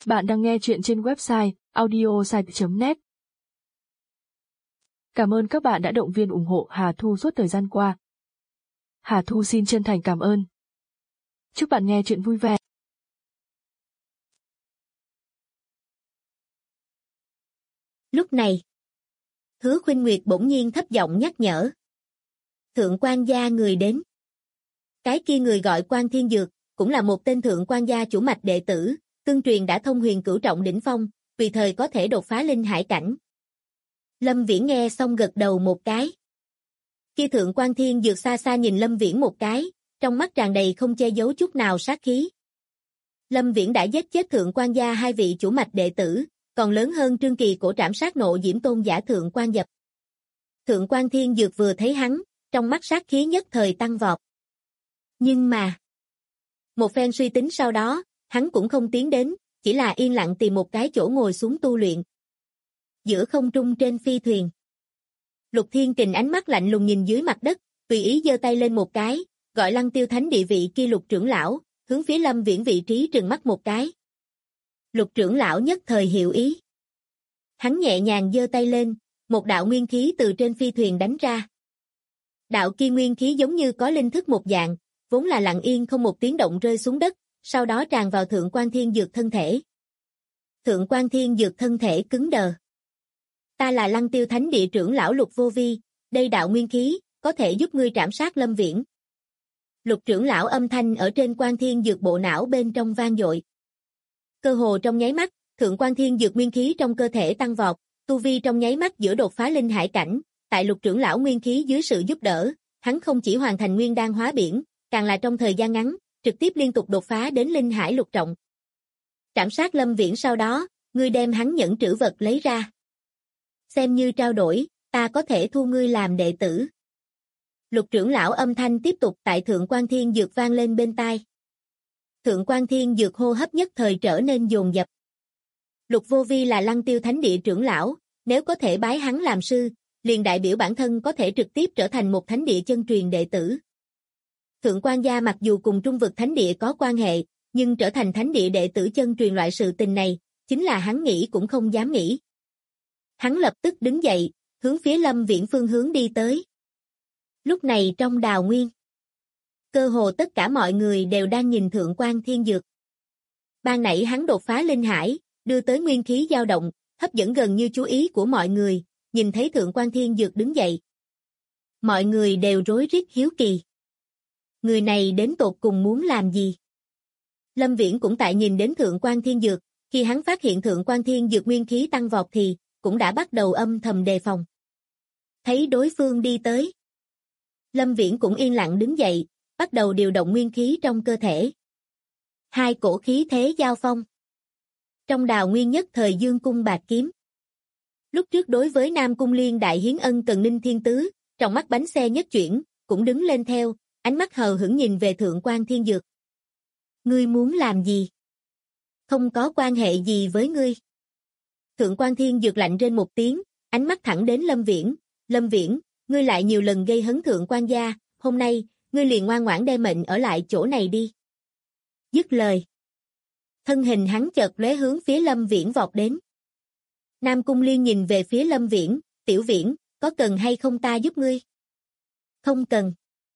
Bạn đang nghe chuyện trên website audiosite.net. Cảm ơn các bạn đã động viên ủng hộ Hà Thu suốt thời gian qua. Hà Thu xin chân thành cảm ơn. Chúc bạn nghe chuyện vui vẻ. Lúc này, Hứa Khuynh Nguyệt bỗng nhiên thấp giọng nhắc nhở. Thượng quan gia người đến. Cái kia người gọi Quan Thiên Dược, cũng là một tên thượng quan gia chủ mạch đệ tử, tương truyền đã thông huyền cửu trọng đỉnh phong, tùy thời có thể đột phá linh hải cảnh. Lâm Viễn nghe xong gật đầu một cái. Kia thượng quan Thiên Dược xa xa nhìn Lâm Viễn một cái, trong mắt tràn đầy không che giấu chút nào sát khí. Lâm Viễn đã giết chết thượng quan gia hai vị chủ mạch đệ tử, còn lớn hơn Trương Kỳ cổ trảm sát nộ diễm tôn giả thượng quan Dập. Thượng quan Thiên Dược vừa thấy hắn, trong mắt sát khí nhất thời tăng vọt. Nhưng mà, một phen suy tính sau đó, hắn cũng không tiến đến, chỉ là yên lặng tìm một cái chỗ ngồi xuống tu luyện. Giữa không trung trên phi thuyền, Lục Thiên Kình ánh mắt lạnh lùng nhìn dưới mặt đất, tùy ý giơ tay lên một cái, gọi Lăng Tiêu Thánh địa vị kia Lục trưởng lão, hướng phía Lâm Viễn vị trí trừng mắt một cái. Lục trưởng lão nhất thời hiểu ý. Hắn nhẹ nhàng giơ tay lên, một đạo nguyên khí từ trên phi thuyền đánh ra. Đạo kia nguyên khí giống như có linh thức một dạng, vốn là lặng yên không một tiếng động rơi xuống đất, sau đó tràn vào Thượng quan Thiên Dược thân thể. Thượng quan Thiên Dược thân thể cứng đờ. Ta là Lăng Tiêu Thánh địa trưởng lão Lục Vô Vi, đây đạo nguyên khí, có thể giúp ngươi trảm sát Lâm Viễn. Lục trưởng lão âm thanh ở trên Quan Thiên Dược bộ não bên trong vang dội. Cơ hồ trong nháy mắt, Thượng quan Thiên Dược nguyên khí trong cơ thể tăng vọt, tu vi trong nháy mắt giữa đột phá linh hải cảnh, tại Lục trưởng lão nguyên khí dưới sự giúp đỡ, hắn không chỉ hoàn thành nguyên đan hóa biển, càng là trong thời gian ngắn, trực tiếp liên tục đột phá đến linh hải lục trọng. Trảm sát Lâm Viễn sau đó, ngươi đem hắn nhẫn trữ vật lấy ra. Xem như trao đổi, ta có thể thu ngươi làm đệ tử. Lục trưởng lão âm thanh tiếp tục tại Thượng quan Thiên Dược vang lên bên tai. Thượng quan Thiên Dược hô hấp nhất thời trở nên dồn dập. Lục Vô Vi là Lăng Tiêu Thánh địa trưởng lão, nếu có thể bái hắn làm sư, liền đại biểu bản thân có thể trực tiếp trở thành một thánh địa chân truyền đệ tử. Thượng quan gia mặc dù cùng Trung vực thánh địa có quan hệ, nhưng trở thành thánh địa đệ tử chân truyền loại sự tình này, chính là hắn nghĩ cũng không dám nghĩ. Hắn lập tức đứng dậy, hướng phía Lâm Viễn phương hướng đi tới. Lúc này trong đào nguyên, cơ hồ tất cả mọi người đều đang nhìn Thượng quan Thiên Dược. Ban nãy hắn đột phá linh hải, đưa tới nguyên khí dao động, hấp dẫn gần như chú ý của mọi người, nhìn thấy Thượng quan Thiên Dược đứng dậy. Mọi người đều rối rít hiếu kỳ. Người này đến tột cùng muốn làm gì? Lâm Viễn cũng tại nhìn đến Thượng quan Thiên Dược, khi hắn phát hiện Thượng quan Thiên Dược nguyên khí tăng vọt thì, cũng đã bắt đầu âm thầm đề phòng. Thấy đối phương đi tới, Lâm Viễn cũng yên lặng đứng dậy, bắt đầu điều động nguyên khí trong cơ thể. Hai cổ khí thế giao phong. Trong đào nguyên nhất thời dương cung bạc kiếm. Lúc trước đối với Nam Cung Liên đại hiến ân cần Ninh Thiên Tứ, trong mắt bánh xe nhất chuyển, cũng đứng lên theo, ánh mắt hờ hững nhìn về Thượng quan Thiên Dược. Ngươi muốn làm gì? Không có quan hệ gì với ngươi. Thượng quan Thiên Dược lạnh trên một tiếng, ánh mắt thẳng đến Lâm Viễn. Lâm Viễn, ngươi lại nhiều lần gây hấn Thượng quan gia, hôm nay, ngươi liền ngoan ngoãn đem mệnh ở lại chỗ này đi. Dứt lời. Thân hình hắn chợt lóe hướng phía Lâm Viễn vọt đến. Nam Cung Liên nhìn về phía Lâm Viễn, Tiểu Viễn, có cần hay không ta giúp ngươi? Không cần.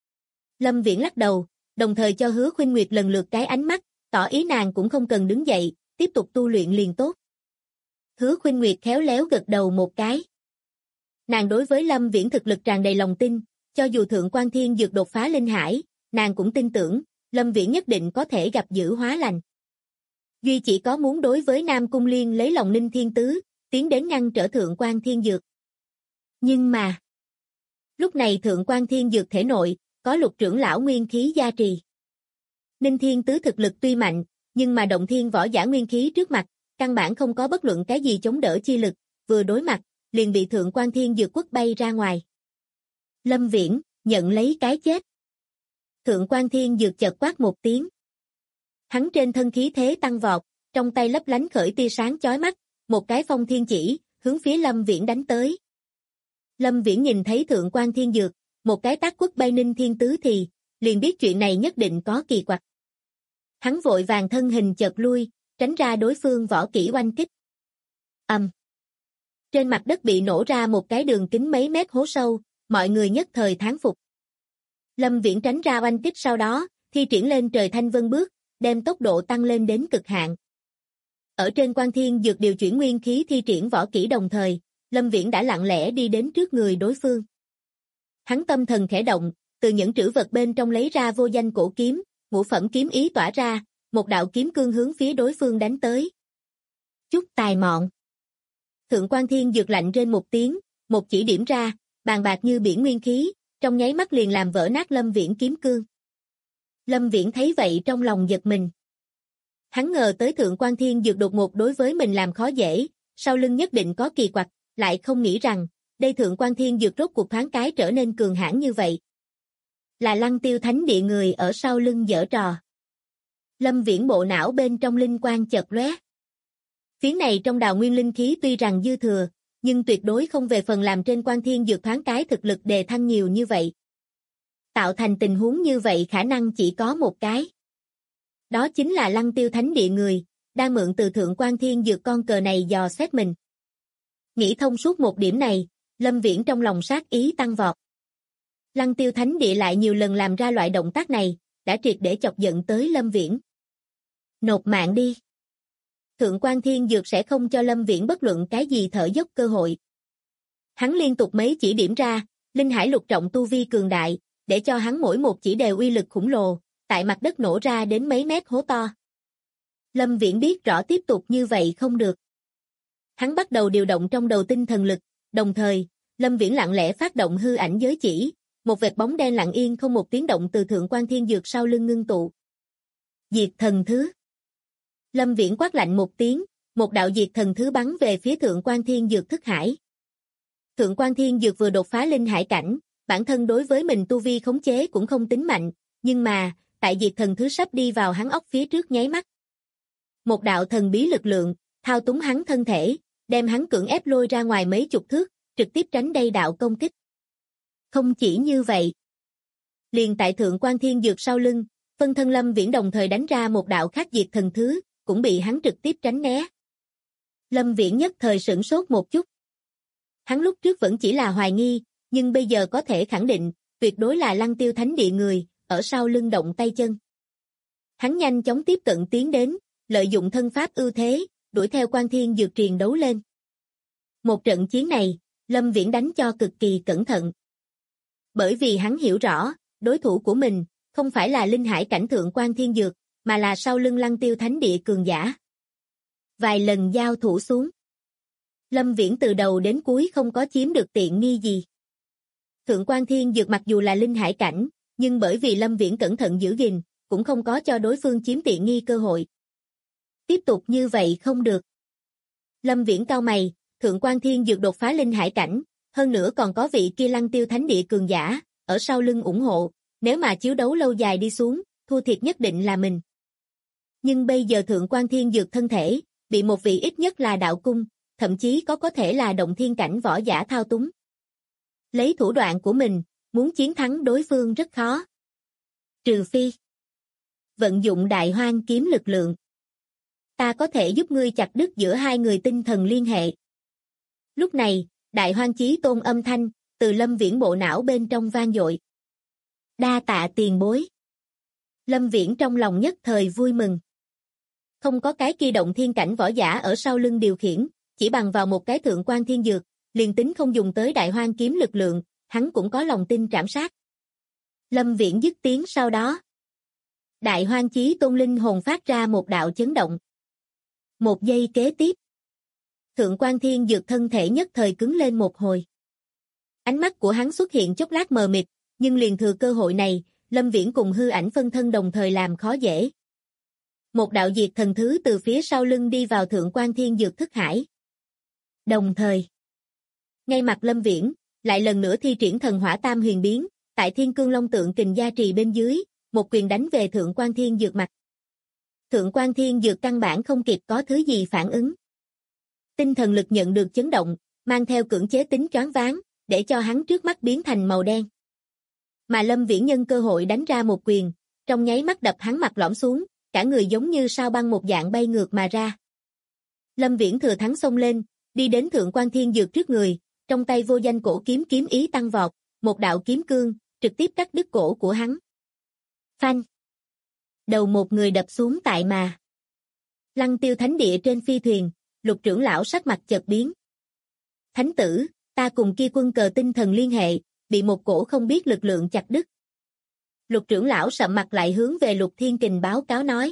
Lâm Viễn lắc đầu, đồng thời cho Hứa Khuynh Nguyệt lần lượt cái ánh mắt, tỏ ý nàng cũng không cần đứng dậy, tiếp tục tu luyện liền tốt. Hứa Khuynh Nguyệt khéo léo gật đầu một cái. Nàng đối với Lâm Viễn thực lực tràn đầy lòng tin, cho dù Thượng quan Thiên Dược đột phá linh hải, nàng cũng tin tưởng, Lâm Viễn nhất định có thể gặp dữ hóa lành. Duy chỉ có muốn đối với Nam Cung Liên lấy lòng Ninh Thiên Tứ, tiến đến ngăn trở Thượng quan Thiên Dược. Nhưng mà, lúc này Thượng quan Thiên Dược thể nội, có Lục trưởng lão nguyên khí gia trì. Ninh Thiên Tứ thực lực tuy mạnh, nhưng mà động thiên võ giả nguyên khí trước mặt, căn bản không có bất luận cái gì chống đỡ chi lực, vừa đối mặt, liền bị Thượng quan Thiên Dược quất bay ra ngoài. Lâm Viễn, nhận lấy cái chết. Thượng quan Thiên Dược chợt quát một tiếng. Hắn trên thân khí thế tăng vọt, trong tay lấp lánh khởi tia sáng chói mắt, một cái phong thiên chỉ, hướng phía Lâm Viễn đánh tới. Lâm Viễn nhìn thấy Thượng quan Thiên Dược, một cái tác quất bay Ninh Thiên Tứ thì, liền biết chuyện này nhất định có kỳ quặc. Hắn vội vàng thân hình chợt lui, tránh ra đối phương võ kỹ oanh kích. Trên mặt đất bị nổ ra một cái đường kính mấy mét hố sâu, mọi người nhất thời thán phục. Lâm Viễn tránh ra oanh kích sau đó, thi triển lên trời thanh vân bước, đem tốc độ tăng lên đến cực hạn. Ở trên Quan Thiên Dược điều chuyển nguyên khí thi triển võ kỹ đồng thời, Lâm Viễn đã lặng lẽ đi đến trước người đối phương. Hắn tâm thần khẽ động, từ những trữ vật bên trong lấy ra vô danh cổ kiếm, ngũ phẩm kiếm ý tỏa ra, một đạo kiếm cương hướng phía đối phương đánh tới. Chút tài mọn. Thượng Quan Thiên Dược lạnh rên một tiếng, một chỉ điểm ra, bàn bạc như biển nguyên khí, trong nháy mắt liền làm vỡ nát Lâm Viễn kiếm cương. Lâm Viễn thấy vậy trong lòng giật mình. Hắn ngờ tới Thượng Quan Thiên Dược đột ngột đối với mình làm khó dễ, sau lưng nhất định có kỳ quặc, lại không nghĩ rằng, đây Thượng Quan Thiên Dược rốt cuộc thoáng cái trở nên cường hãn như vậy. Là Lăng Tiêu Thánh Địa người ở sau lưng giở trò. Lâm Viễn bộ não bên trong linh quang chợt lóe. Phía này trong đào nguyên linh khí tuy rằng dư thừa, nhưng tuyệt đối không về phần làm trên Quan Thiên Dược thoáng cái thực lực đề thăng nhiều như vậy. Tạo thành tình huống như vậy khả năng chỉ có một cái. Đó chính là Lăng Tiêu Thánh Địa người, đang mượn từ Thượng Quan Thiên Dược con cờ này dò xét mình. Nghĩ thông suốt một điểm này, Lâm Viễn trong lòng sát ý tăng vọt. Lăng Tiêu Thánh Địa lại nhiều lần làm ra loại động tác này, đã triệt để chọc giận tới Lâm Viễn. Nộp mạng đi. Thượng Quan Thiên Dược sẽ không cho Lâm Viễn bất luận cái gì thở dốc cơ hội. Hắn liên tục mấy chỉ điểm ra, linh hải lục trọng tu vi cường đại, để cho hắn mỗi một chỉ đều uy lực khủng lồ, tại mặt đất nổ ra đến mấy mét hố to. Lâm Viễn biết rõ tiếp tục như vậy không được. Hắn bắt đầu điều động trong đầu tinh thần lực, đồng thời, Lâm Viễn lặng lẽ phát động hư ảnh giới chỉ, một vệt bóng đen lặng yên không một tiếng động từ Thượng Quan Thiên Dược sau lưng ngưng tụ. Diệt thần thứ. Lâm Viễn quát lạnh một tiếng, một đạo diệt thần thứ bắn về phía Thượng Quan Thiên Dược thức hải. Thượng Quan Thiên Dược vừa đột phá linh hải cảnh, bản thân đối với mình tu vi khống chế cũng không tính mạnh, nhưng mà, tại diệt thần thứ sắp đi vào hắn óc phía trước nháy mắt. Một đạo thần bí lực lượng, thao túng hắn thân thể, đem hắn cưỡng ép lôi ra ngoài mấy chục thước, trực tiếp tránh đây đạo công kích. Không chỉ như vậy. Liền tại Thượng Quan Thiên Dược sau lưng, phân thân Lâm Viễn đồng thời đánh ra một đạo khác diệt thần thứ, cũng bị hắn trực tiếp tránh né. Lâm Viễn nhất thời sửng sốt một chút. Hắn lúc trước vẫn chỉ là hoài nghi, nhưng bây giờ có thể khẳng định, tuyệt đối là Lăng Tiêu Thánh Địa người, ở sau lưng động tay chân. Hắn nhanh chóng tiếp cận tiến đến, lợi dụng thân pháp ưu thế, đuổi theo Quan Thiên Dược triền đấu lên. Một trận chiến này, Lâm Viễn đánh cho cực kỳ cẩn thận. Bởi vì hắn hiểu rõ, đối thủ của mình, không phải là linh hải cảnh Thượng Quan Thiên Dược, mà là sau lưng Lăng Tiêu Thánh Địa cường giả. Vài lần giao thủ xuống. Lâm Viễn từ đầu đến cuối không có chiếm được tiện nghi gì. Thượng Quan Thiên Dược mặc dù là linh hải cảnh, nhưng bởi vì Lâm Viễn cẩn thận giữ gìn, cũng không có cho đối phương chiếm tiện nghi cơ hội. Tiếp tục như vậy không được. Lâm Viễn cau mày, Thượng Quan Thiên Dược đột phá linh hải cảnh, hơn nữa còn có vị kia Lăng Tiêu Thánh Địa cường giả, ở sau lưng ủng hộ, nếu mà chiếu đấu lâu dài đi xuống, thua thiệt nhất định là mình. Nhưng bây giờ Thượng Quan Thiên Dược thân thể, bị một vị ít nhất là đạo cung, thậm chí có thể là động thiên cảnh võ giả thao túng. Lấy thủ đoạn của mình, muốn chiến thắng đối phương rất khó. Trừ phi vận dụng Đại Hoang kiếm lực lượng. Ta có thể giúp ngươi chặt đứt giữa hai người tinh thần liên hệ. Lúc này, Đại Hoang Chí Tôn âm thanh, từ Lâm Viễn bộ não bên trong vang dội. Đa tạ tiền bối. Lâm Viễn trong lòng nhất thời vui mừng. Không có cái kia động thiên cảnh võ giả ở sau lưng điều khiển, chỉ bằng vào một cái Thượng Quan Thiên Dược, liền tính không dùng tới Đại Hoang kiếm lực lượng, hắn cũng có lòng tin trảm sát. Lâm Viễn dứt tiếng sau đó. Đại Hoang Chí Tôn linh hồn phát ra một đạo chấn động. Một giây kế tiếp. Thượng Quan Thiên Dược thân thể nhất thời cứng lên một hồi. Ánh mắt của hắn xuất hiện chốc lát mờ mịt, nhưng liền thừa cơ hội này, Lâm Viễn cùng hư ảnh phân thân đồng thời làm khó dễ. Một đạo diệt thần thứ từ phía sau lưng đi vào Thượng Quan Thiên Dược thức hải. Đồng thời, ngay mặt Lâm Viễn, lại lần nữa thi triển thần hỏa tam huyền biến, tại Thiên Cương Long tượng kình gia trì bên dưới, một quyền đánh về Thượng Quan Thiên Dược mặt. Thượng Quan Thiên Dược căn bản không kịp có thứ gì phản ứng. Tinh thần lực nhận được chấn động, mang theo cưỡng chế tính choáng váng, để cho hắn trước mắt biến thành màu đen. Mà Lâm Viễn nhân cơ hội đánh ra một quyền, trong nháy mắt đập hắn mặt lõm xuống, cả người giống như sao băng một dạng bay ngược mà ra. Lâm Viễn thừa thắng xông lên, đi đến Thượng Quan Thiên Dược trước người, trong tay vô danh cổ kiếm kiếm ý tăng vọt, một đạo kiếm cương, trực tiếp cắt đứt cổ của hắn. Phanh! Đầu một người đập xuống tại mà. Lăng Tiêu Thánh Địa trên phi thuyền, Lục trưởng lão sắc mặt chợt biến. Thánh tử, ta cùng kia quân cờ tinh thần liên hệ, bị một cổ không biết lực lượng chặt đứt. Lục trưởng lão sậm mặt lại hướng về Lục Thiên Kình báo cáo nói.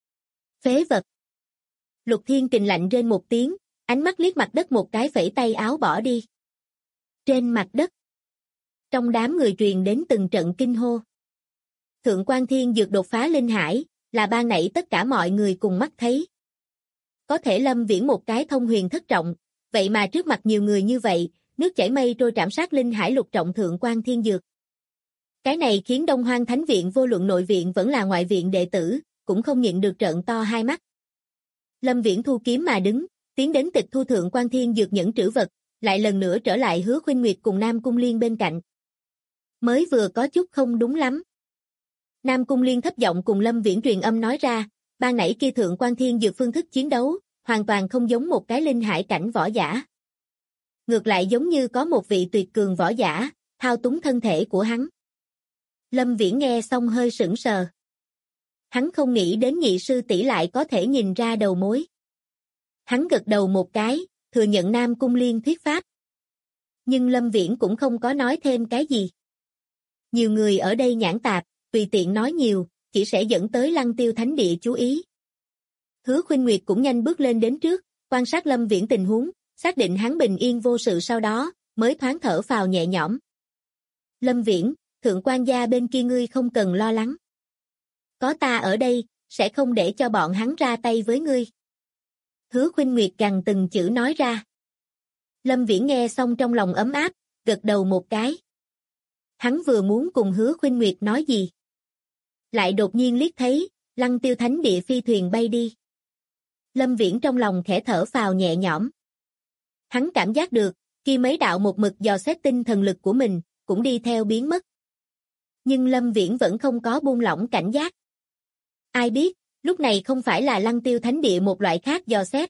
Phế vật! Lục Thiên Kình lạnh rên một tiếng, ánh mắt liếc mặt đất một cái phẩy tay áo bỏ đi. Trên mặt đất, trong đám người truyền đến từng trận kinh hô. Thượng Quan Thiên Dược đột phá linh hải, là ban nãy tất cả mọi người cùng mắt thấy. Có thể Lâm Viễn một cái thông huyền thất trọng, vậy mà trước mặt nhiều người như vậy, nước chảy mây trôi trảm sát linh hải lục trọng Thượng Quan Thiên Dược. Cái này khiến Đông Hoang Thánh Viện vô luận nội viện vẫn là ngoại viện đệ tử, cũng không nhịn được trợn to hai mắt. Lâm Viễn thu kiếm mà đứng, tiến đến tịch thu Thượng Quan Thiên Dược nhẫn trữ vật, lại lần nữa trở lại Hứa Khuynh Nguyệt cùng Nam Cung Liên bên cạnh. Mới vừa có chút không đúng lắm. Nam Cung Liên thấp giọng cùng Lâm Viễn truyền âm nói ra, ban nãy kia Thượng Quan Thiên Dược phương thức chiến đấu, hoàn toàn không giống một cái linh hải cảnh võ giả. Ngược lại giống như có một vị tuyệt cường võ giả, thao túng thân thể của hắn. Lâm Viễn nghe xong hơi sững sờ. Hắn không nghĩ đến nhị sư tỷ lại có thể nhìn ra đầu mối. Hắn gật đầu một cái, thừa nhận Nam Cung Liên thuyết pháp. Nhưng Lâm Viễn cũng không có nói thêm cái gì. Nhiều người ở đây nhãn tạp, tùy tiện nói nhiều, chỉ sẽ dẫn tới Lăng Tiêu Thánh Địa chú ý. Hứa Khuynh Nguyệt cũng nhanh bước lên đến trước, quan sát Lâm Viễn tình huống, xác định hắn bình yên vô sự sau đó, mới thoáng thở phào nhẹ nhõm. Lâm Viễn, Thượng Quan gia bên kia ngươi không cần lo lắng. Có ta ở đây, sẽ không để cho bọn hắn ra tay với ngươi. Hứa Khuynh Nguyệt gằn từng chữ nói ra. Lâm Viễn nghe xong trong lòng ấm áp, gật đầu một cái. Hắn vừa muốn cùng Hứa Khuynh Nguyệt nói gì. Lại đột nhiên liếc thấy, Lăng Tiêu Thánh Địa phi thuyền bay đi. Lâm Viễn trong lòng khẽ thở phào nhẹ nhõm. Hắn cảm giác được, kia mấy đạo một mực dò xét tinh thần lực của mình, cũng đi theo biến mất. Nhưng Lâm Viễn vẫn không có buông lỏng cảnh giác. Ai biết, lúc này không phải là Lăng Tiêu Thánh Địa một loại khác dò xét.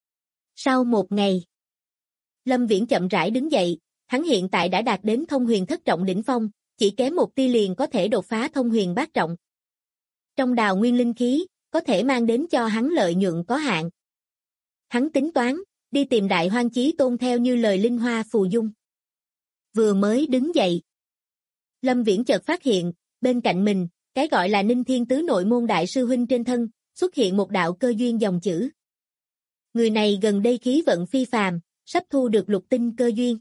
Sau một ngày, Lâm Viễn chậm rãi đứng dậy, hắn hiện tại đã đạt đến thông huyền thất trọng đỉnh phong, chỉ kém một tia liền có thể đột phá thông huyền bát trọng. Trong đào nguyên linh khí, có thể mang đến cho hắn lợi nhuận có hạn. Hắn tính toán, đi tìm Đại Hoang Chí Tôn theo như lời Linh Hoa Phù Dung. Vừa mới đứng dậy, Lâm Viễn chợt phát hiện, bên cạnh mình, cái gọi là Ninh Thiên Tứ nội môn đại sư huynh trên thân, xuất hiện một đạo cơ duyên dòng chữ. Người này gần đây khí vận phi phàm, sắp thu được lục tinh cơ duyên.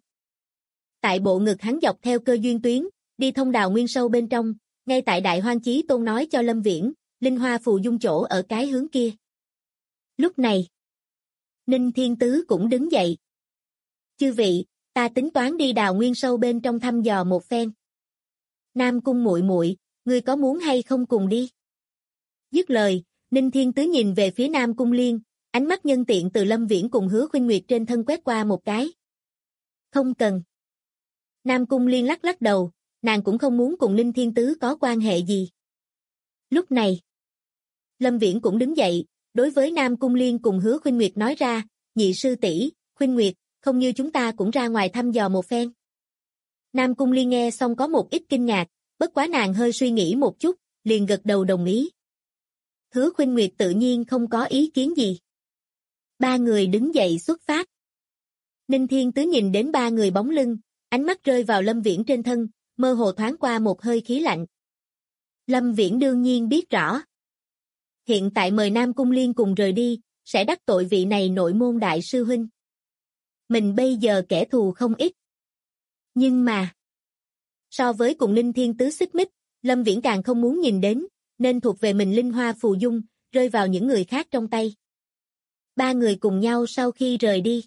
Tại bộ ngực hắn dọc theo cơ duyên tuyến, đi thông đào nguyên sâu bên trong, ngay tại Đại Hoang Chí Tôn nói cho Lâm Viễn, Linh Hoa Phù Dung chỗ ở cái hướng kia. Lúc này, Ninh Thiên Tứ cũng đứng dậy. Chư vị, ta tính toán đi đào nguyên sâu bên trong thăm dò một phen. Nam Cung muội muội, ngươi có muốn hay không cùng đi? Dứt lời, Ninh Thiên Tứ nhìn về phía Nam Cung Liên, ánh mắt nhân tiện từ Lâm Viễn cùng Hứa Khuynh Nguyệt trên thân quét qua một cái. Không cần. Nam Cung Liên lắc lắc đầu, nàng cũng không muốn cùng Ninh Thiên Tứ có quan hệ gì. Lúc này, Lâm Viễn cũng đứng dậy, đối với Nam Cung Liên cùng Hứa Khuynh Nguyệt nói ra, nhị sư tỷ, Khuynh Nguyệt, không như chúng ta cũng ra ngoài thăm dò một phen. Nam Cung Liên nghe xong có một ít kinh ngạc, bất quá nàng hơi suy nghĩ một chút, liền gật đầu đồng ý. Hứa Khuynh Nguyệt tự nhiên không có ý kiến gì. Ba người đứng dậy xuất phát. Ninh Thiên Tứ nhìn đến ba người bóng lưng, ánh mắt rơi vào Lâm Viễn trên thân, mơ hồ thoáng qua một hơi khí lạnh. Lâm Viễn đương nhiên biết rõ. Hiện tại mời Nam Cung Liên cùng rời đi, sẽ đắc tội vị này nội môn đại sư huynh. Mình bây giờ kẻ thù không ít. Nhưng mà, so với cùng Ninh Thiên Tứ xích mích, Lâm Viễn càng không muốn nhìn đến, nên thuộc về mình Linh Hoa Phù Dung, rơi vào những người khác trong tay. Ba người cùng nhau sau khi rời đi.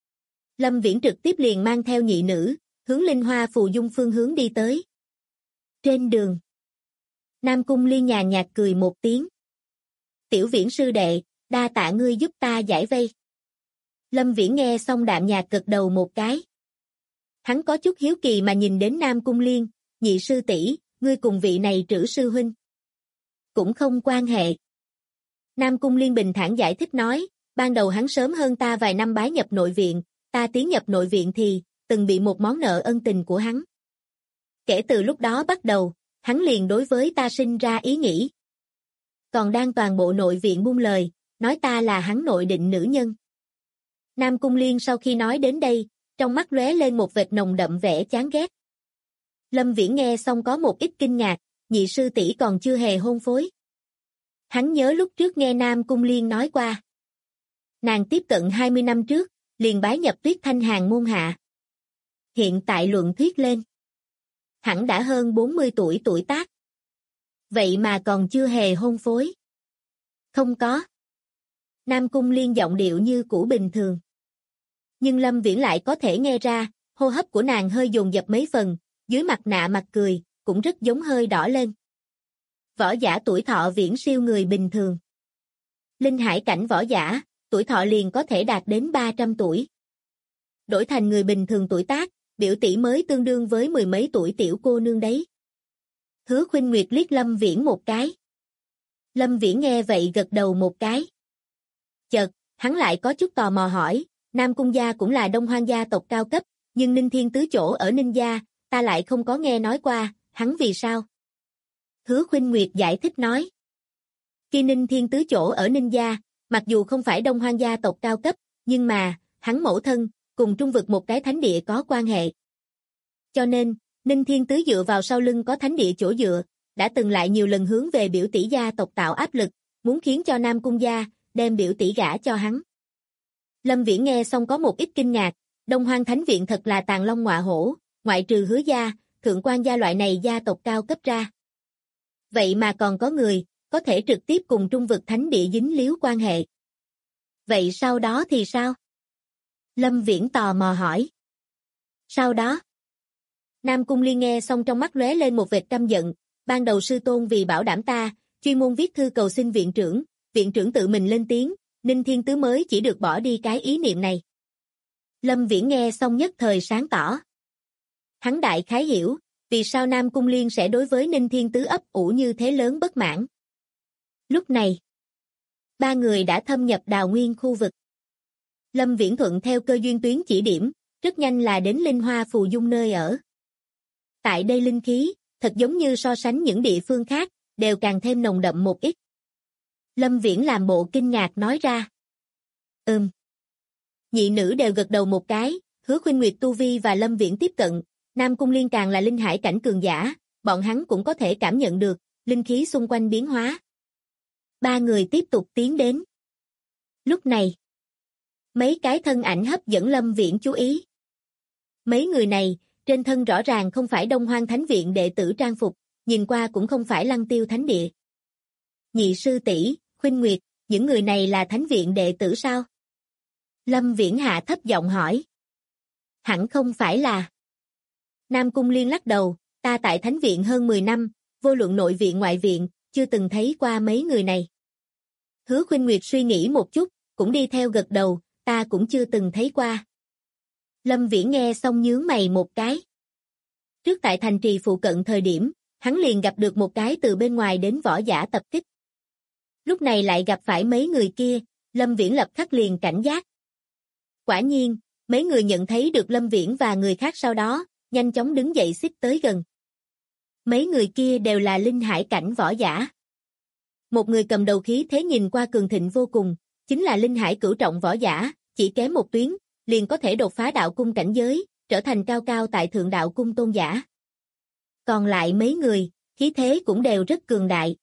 Lâm Viễn trực tiếp liền mang theo nhị nữ, hướng Linh Hoa Phù Dung phương hướng đi tới. Trên đường, Nam Cung Liên nhàn nhạt cười một tiếng. Tiểu Viễn sư đệ, đa tạ ngươi giúp ta giải vây. Lâm Viễn nghe xong đạm nhạt gật đầu một cái. Hắn có chút hiếu kỳ mà nhìn đến Nam Cung Liên, nhị sư tỷ, ngươi cùng vị này trữ sư huynh. Cũng không quan hệ. Nam Cung Liên bình thản giải thích nói, ban đầu hắn sớm hơn ta vài năm bái nhập nội viện, ta tiến nhập nội viện thì, từng bị một món nợ ân tình của hắn. Kể từ lúc đó bắt đầu, hắn liền đối với ta sinh ra ý nghĩ. Còn đang toàn bộ nội viện buông lời, nói ta là hắn nội định nữ nhân. Nam Cung Liên sau khi nói đến đây, trong mắt lóe lên một vệt nồng đậm vẻ chán ghét. Lâm Viễn nghe xong có một ít kinh ngạc, nhị sư tỷ còn chưa hề hôn phối. Hắn nhớ lúc trước nghe Nam Cung Liên nói qua. Nàng tiếp cận 20 năm trước, liền bái nhập Tuyết Thanh Hàn môn hạ. Hiện tại luận thuyết lên. Hẳn đã hơn 40 tuổi tác. Vậy mà còn chưa hề hôn phối. Không có. Nam Cung Liên giọng điệu như cũ bình thường. Nhưng Lâm Viễn lại có thể nghe ra, hô hấp của nàng hơi dồn dập mấy phần, dưới mặt nạ mặt cười, cũng rất giống hơi đỏ lên. Võ giả tuổi thọ viễn siêu người bình thường. Linh hải cảnh võ giả, tuổi thọ liền có thể đạt đến 300 tuổi. Đổi thành người bình thường tuổi tác, biểu tỷ mới tương đương với mười mấy tuổi tiểu cô nương đấy. Hứa Khuynh Nguyệt liếc Lâm Viễn một cái. Lâm Viễn nghe vậy gật đầu một cái. Chợt, hắn lại có chút tò mò hỏi, Nam Cung gia cũng là Đông Hoang gia tộc cao cấp, nhưng Ninh Thiên Tứ chỗ ở Ninh gia, ta lại không có nghe nói qua, hắn vì sao? Hứa Khuynh Nguyệt giải thích nói. Khi Ninh Thiên Tứ chỗ ở Ninh gia, mặc dù không phải Đông Hoang gia tộc cao cấp, nhưng mà, hắn mẫu thân, cùng trung vực một cái thánh địa có quan hệ. Cho nên, Ninh Thiên Tứ dựa vào sau lưng có thánh địa chỗ dựa, đã từng lại nhiều lần hướng về biểu tỷ gia tộc tạo áp lực, muốn khiến cho Nam Cung gia, đem biểu tỷ gả cho hắn. Lâm Viễn nghe xong có một ít kinh ngạc, Đông Hoang Thánh Viện thật là tàng long ngọa hổ, ngoại trừ Hứa gia, Thượng Quan gia loại này gia tộc cao cấp ra. Vậy mà còn có người, có thể trực tiếp cùng trung vực thánh địa dính líu quan hệ. Vậy sau đó thì sao? Lâm Viễn tò mò hỏi. Sau đó? Nam Cung Liên nghe xong trong mắt lóe lên một vệt căm giận, ban đầu sư tôn vì bảo đảm ta, chuyên môn viết thư cầu xin viện trưởng tự mình lên tiếng, Ninh Thiên Tứ mới chỉ được bỏ đi cái ý niệm này. Lâm Viễn nghe xong nhất thời sáng tỏ. Hắn đại khái hiểu, vì sao Nam Cung Liên sẽ đối với Ninh Thiên Tứ ấp ủ như thế lớn bất mãn. Lúc này, ba người đã thâm nhập đào nguyên khu vực. Lâm Viễn thuận theo cơ duyên tuyến chỉ điểm, rất nhanh là đến Linh Hoa Phù Dung nơi ở. Tại đây linh khí, thật giống như so sánh những địa phương khác, đều càng thêm nồng đậm một ít. Lâm Viễn làm bộ kinh ngạc nói ra. Nhị nữ đều gật đầu một cái, Hứa Khuynh Nguyệt tu vi và Lâm Viễn tiếp cận, Nam Cung Liên càng là linh hải cảnh cường giả, bọn hắn cũng có thể cảm nhận được, linh khí xung quanh biến hóa. Ba người tiếp tục tiến đến. Lúc này, mấy cái thân ảnh hấp dẫn Lâm Viễn chú ý. Mấy người này, trên thân rõ ràng không phải Đông Hoang Thánh Viện đệ tử trang phục, nhìn qua cũng không phải Lăng Tiêu Thánh Địa. Nhị sư tỷ, Khuynh Nguyệt, những người này là Thánh Viện đệ tử sao? Lâm Viễn hạ thấp giọng hỏi. Hẳn không phải là. Nam Cung Liên lắc đầu, ta tại Thánh Viện hơn 10 năm, vô luận nội viện ngoại viện, chưa từng thấy qua mấy người này. Hứa Khuynh Nguyệt suy nghĩ một chút, cũng đi theo gật đầu, ta cũng chưa từng thấy qua. Lâm Viễn nghe xong nhướng mày một cái. Trước tại thành trì phụ cận thời điểm, hắn liền gặp được một cái từ bên ngoài đến võ giả tập kích. Lúc này lại gặp phải mấy người kia, Lâm Viễn lập khắc liền cảnh giác. Quả nhiên, mấy người nhận thấy được Lâm Viễn và người khác sau đó, nhanh chóng đứng dậy xích tới gần. Mấy người kia đều là linh hải cảnh võ giả. Một người cầm đầu khí thế nhìn qua cường thịnh vô cùng, chính là linh hải cửu trọng võ giả, chỉ kém một tuyến, liền có thể đột phá đạo cung cảnh giới, trở thành cao cao tại thượng đạo cung tôn giả. Còn lại mấy người, khí thế cũng đều rất cường đại.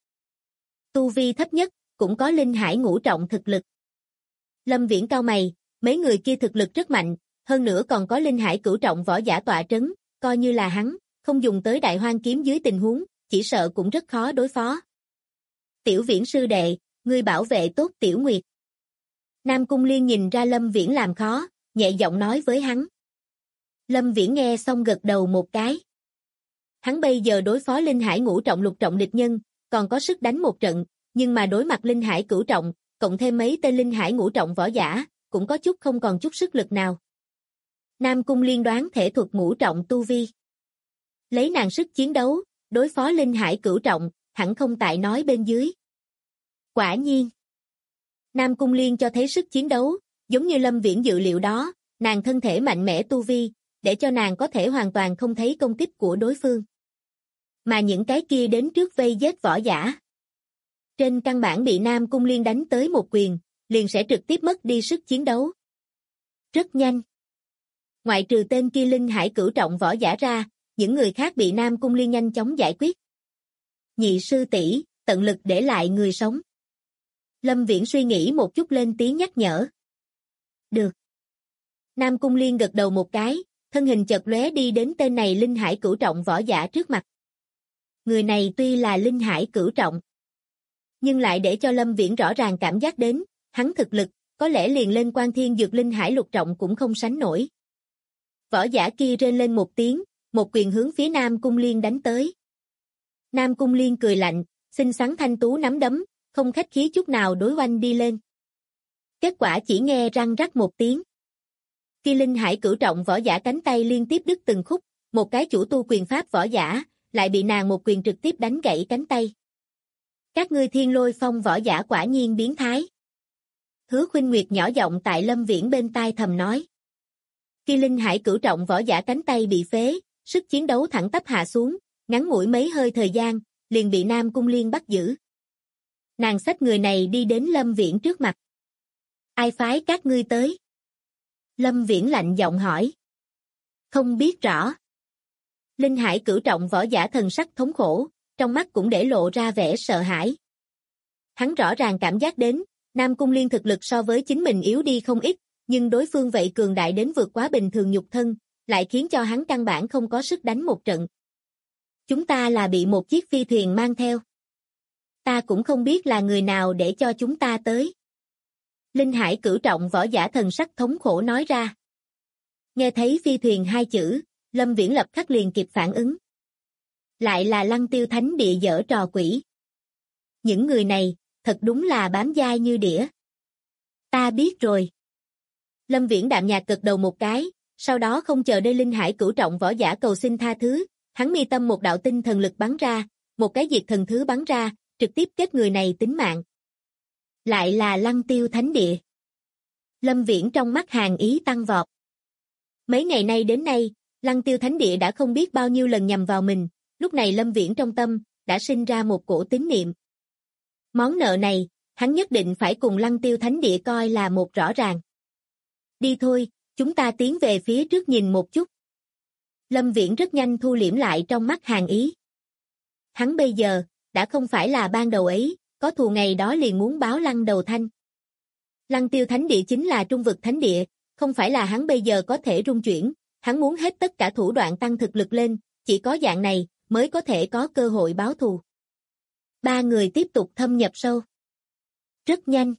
Tu vi thấp nhất, cũng có linh hải ngũ trọng thực lực. Lâm Viễn cau mày, mấy người kia thực lực rất mạnh, hơn nữa còn có linh hải cửu trọng võ giả tọa trấn, coi như là hắn, không dùng tới đại hoang kiếm dưới tình huống, chỉ sợ cũng rất khó đối phó. Tiểu Viễn sư đệ, ngươi bảo vệ tốt Tiểu Nguyệt. Nam Cung Liên nhìn ra Lâm Viễn làm khó, nhẹ giọng nói với hắn. Lâm Viễn nghe xong gật đầu một cái. Hắn bây giờ đối phó linh hải ngũ trọng lục trọng địch nhân, còn có sức đánh một trận, nhưng mà đối mặt linh hải cửu trọng, cộng thêm mấy tên linh hải ngũ trọng võ giả, cũng có chút không còn chút sức lực nào. Nam Cung Liên đoán thể thuật ngũ trọng tu vi. Lấy nàng sức chiến đấu, đối phó linh hải cửu trọng, hẳn không tại nói bên dưới. Quả nhiên. Nam Cung Liên cho thấy sức chiến đấu, giống như Lâm Viễn dự liệu đó, nàng thân thể mạnh mẽ tu vi, để cho nàng có thể hoàn toàn không thấy công kích của đối phương. Mà những cái kia đến trước vây giết võ giả. Trên căn bản bị Nam Cung Liên đánh tới một quyền, liền sẽ trực tiếp mất đi sức chiến đấu. Rất nhanh. Ngoại trừ tên kia linh hải cửu trọng võ giả ra, những người khác bị Nam Cung Liên nhanh chóng giải quyết. Nhị sư tỷ, tận lực để lại người sống. Lâm Viễn suy nghĩ một chút lên tiếng nhắc nhở. Được. Nam Cung Liên gật đầu một cái, thân hình chợt lóe đi đến tên này linh hải cửu trọng võ giả trước mặt. Người này tuy là linh hải cửu trọng, nhưng lại để cho Lâm Viễn rõ ràng cảm giác đến, hắn thực lực, có lẽ liền lên Quan Thiên Dược linh hải lục trọng cũng không sánh nổi. Võ giả kia rên lên một tiếng, một quyền hướng phía Nam Cung Liên đánh tới. Nam Cung Liên cười lạnh, xinh xắn thanh tú nắm đấm, không khách khí chút nào đối oanh đi lên. Kết quả chỉ nghe răng rắc một tiếng. Khi linh hải cửu trọng võ giả cánh tay liên tiếp đứt từng khúc, một cái chủ tu quyền pháp võ giả, lại bị nàng một quyền trực tiếp đánh gãy cánh tay. Các ngươi Thiên Lôi Phong võ giả quả nhiên biến thái. Hứa Khuynh Nguyệt nhỏ giọng tại Lâm Viễn bên tai thầm nói. Khi linh hải cửu trọng võ giả cánh tay bị phế, sức chiến đấu thẳng tắp hạ xuống, ngắn ngủi mấy hơi thời gian, liền bị Nam Cung Liên bắt giữ. Nàng xách người này đi đến Lâm Viễn trước mặt. Ai phái các ngươi tới? Lâm Viễn lạnh giọng hỏi. Không biết rõ. Linh hải cửu trọng võ giả thần sắc thống khổ, trong mắt cũng để lộ ra vẻ sợ hãi. Hắn rõ ràng cảm giác đến, Nam Cung Liên thực lực so với chính mình yếu đi không ít, nhưng đối phương vậy cường đại đến vượt quá bình thường nhục thân, lại khiến cho hắn căn bản không có sức đánh một trận. Chúng ta là bị một chiếc phi thuyền mang theo. Ta cũng không biết là người nào để cho chúng ta tới. Linh hải cửu trọng võ giả thần sắc thống khổ nói ra. Nghe thấy phi thuyền hai chữ, Lâm Viễn lập khắc liền kịp phản ứng. Lại là Lăng Tiêu Thánh Địa giở trò quỷ. Những người này, thật đúng là bám dai như đĩa. Ta biết rồi. Lâm Viễn đạm nhạt gật đầu một cái, sau đó không chờ đây linh hải cửu trọng võ giả cầu xin tha thứ, hắn mi tâm một đạo tinh thần lực bắn ra, một cái diệt thần thứ bắn ra, trực tiếp kết người này tính mạng. Lại là Lăng Tiêu Thánh Địa. Lâm Viễn trong mắt hàn ý tăng vọt. Mấy ngày nay đến nay, Lăng Tiêu Thánh Địa đã không biết bao nhiêu lần nhằm vào mình, lúc này Lâm Viễn trong tâm, đã sinh ra một cổ tín niệm. Món nợ này, hắn nhất định phải cùng Lăng Tiêu Thánh Địa coi là một rõ ràng. Đi thôi, chúng ta tiến về phía trước nhìn một chút. Lâm Viễn rất nhanh thu liễm lại trong mắt hàn ý. Hắn bây giờ, đã không phải là ban đầu ấy, có thù ngày đó liền muốn báo Lăng Đầu Thanh. Lăng Tiêu Thánh Địa chính là trung vực thánh địa, không phải là hắn bây giờ có thể rung chuyển, hắn muốn hết tất cả thủ đoạn tăng thực lực lên, chỉ có dạng này, mới có thể có cơ hội báo thù. Ba người tiếp tục thâm nhập sâu. Rất nhanh.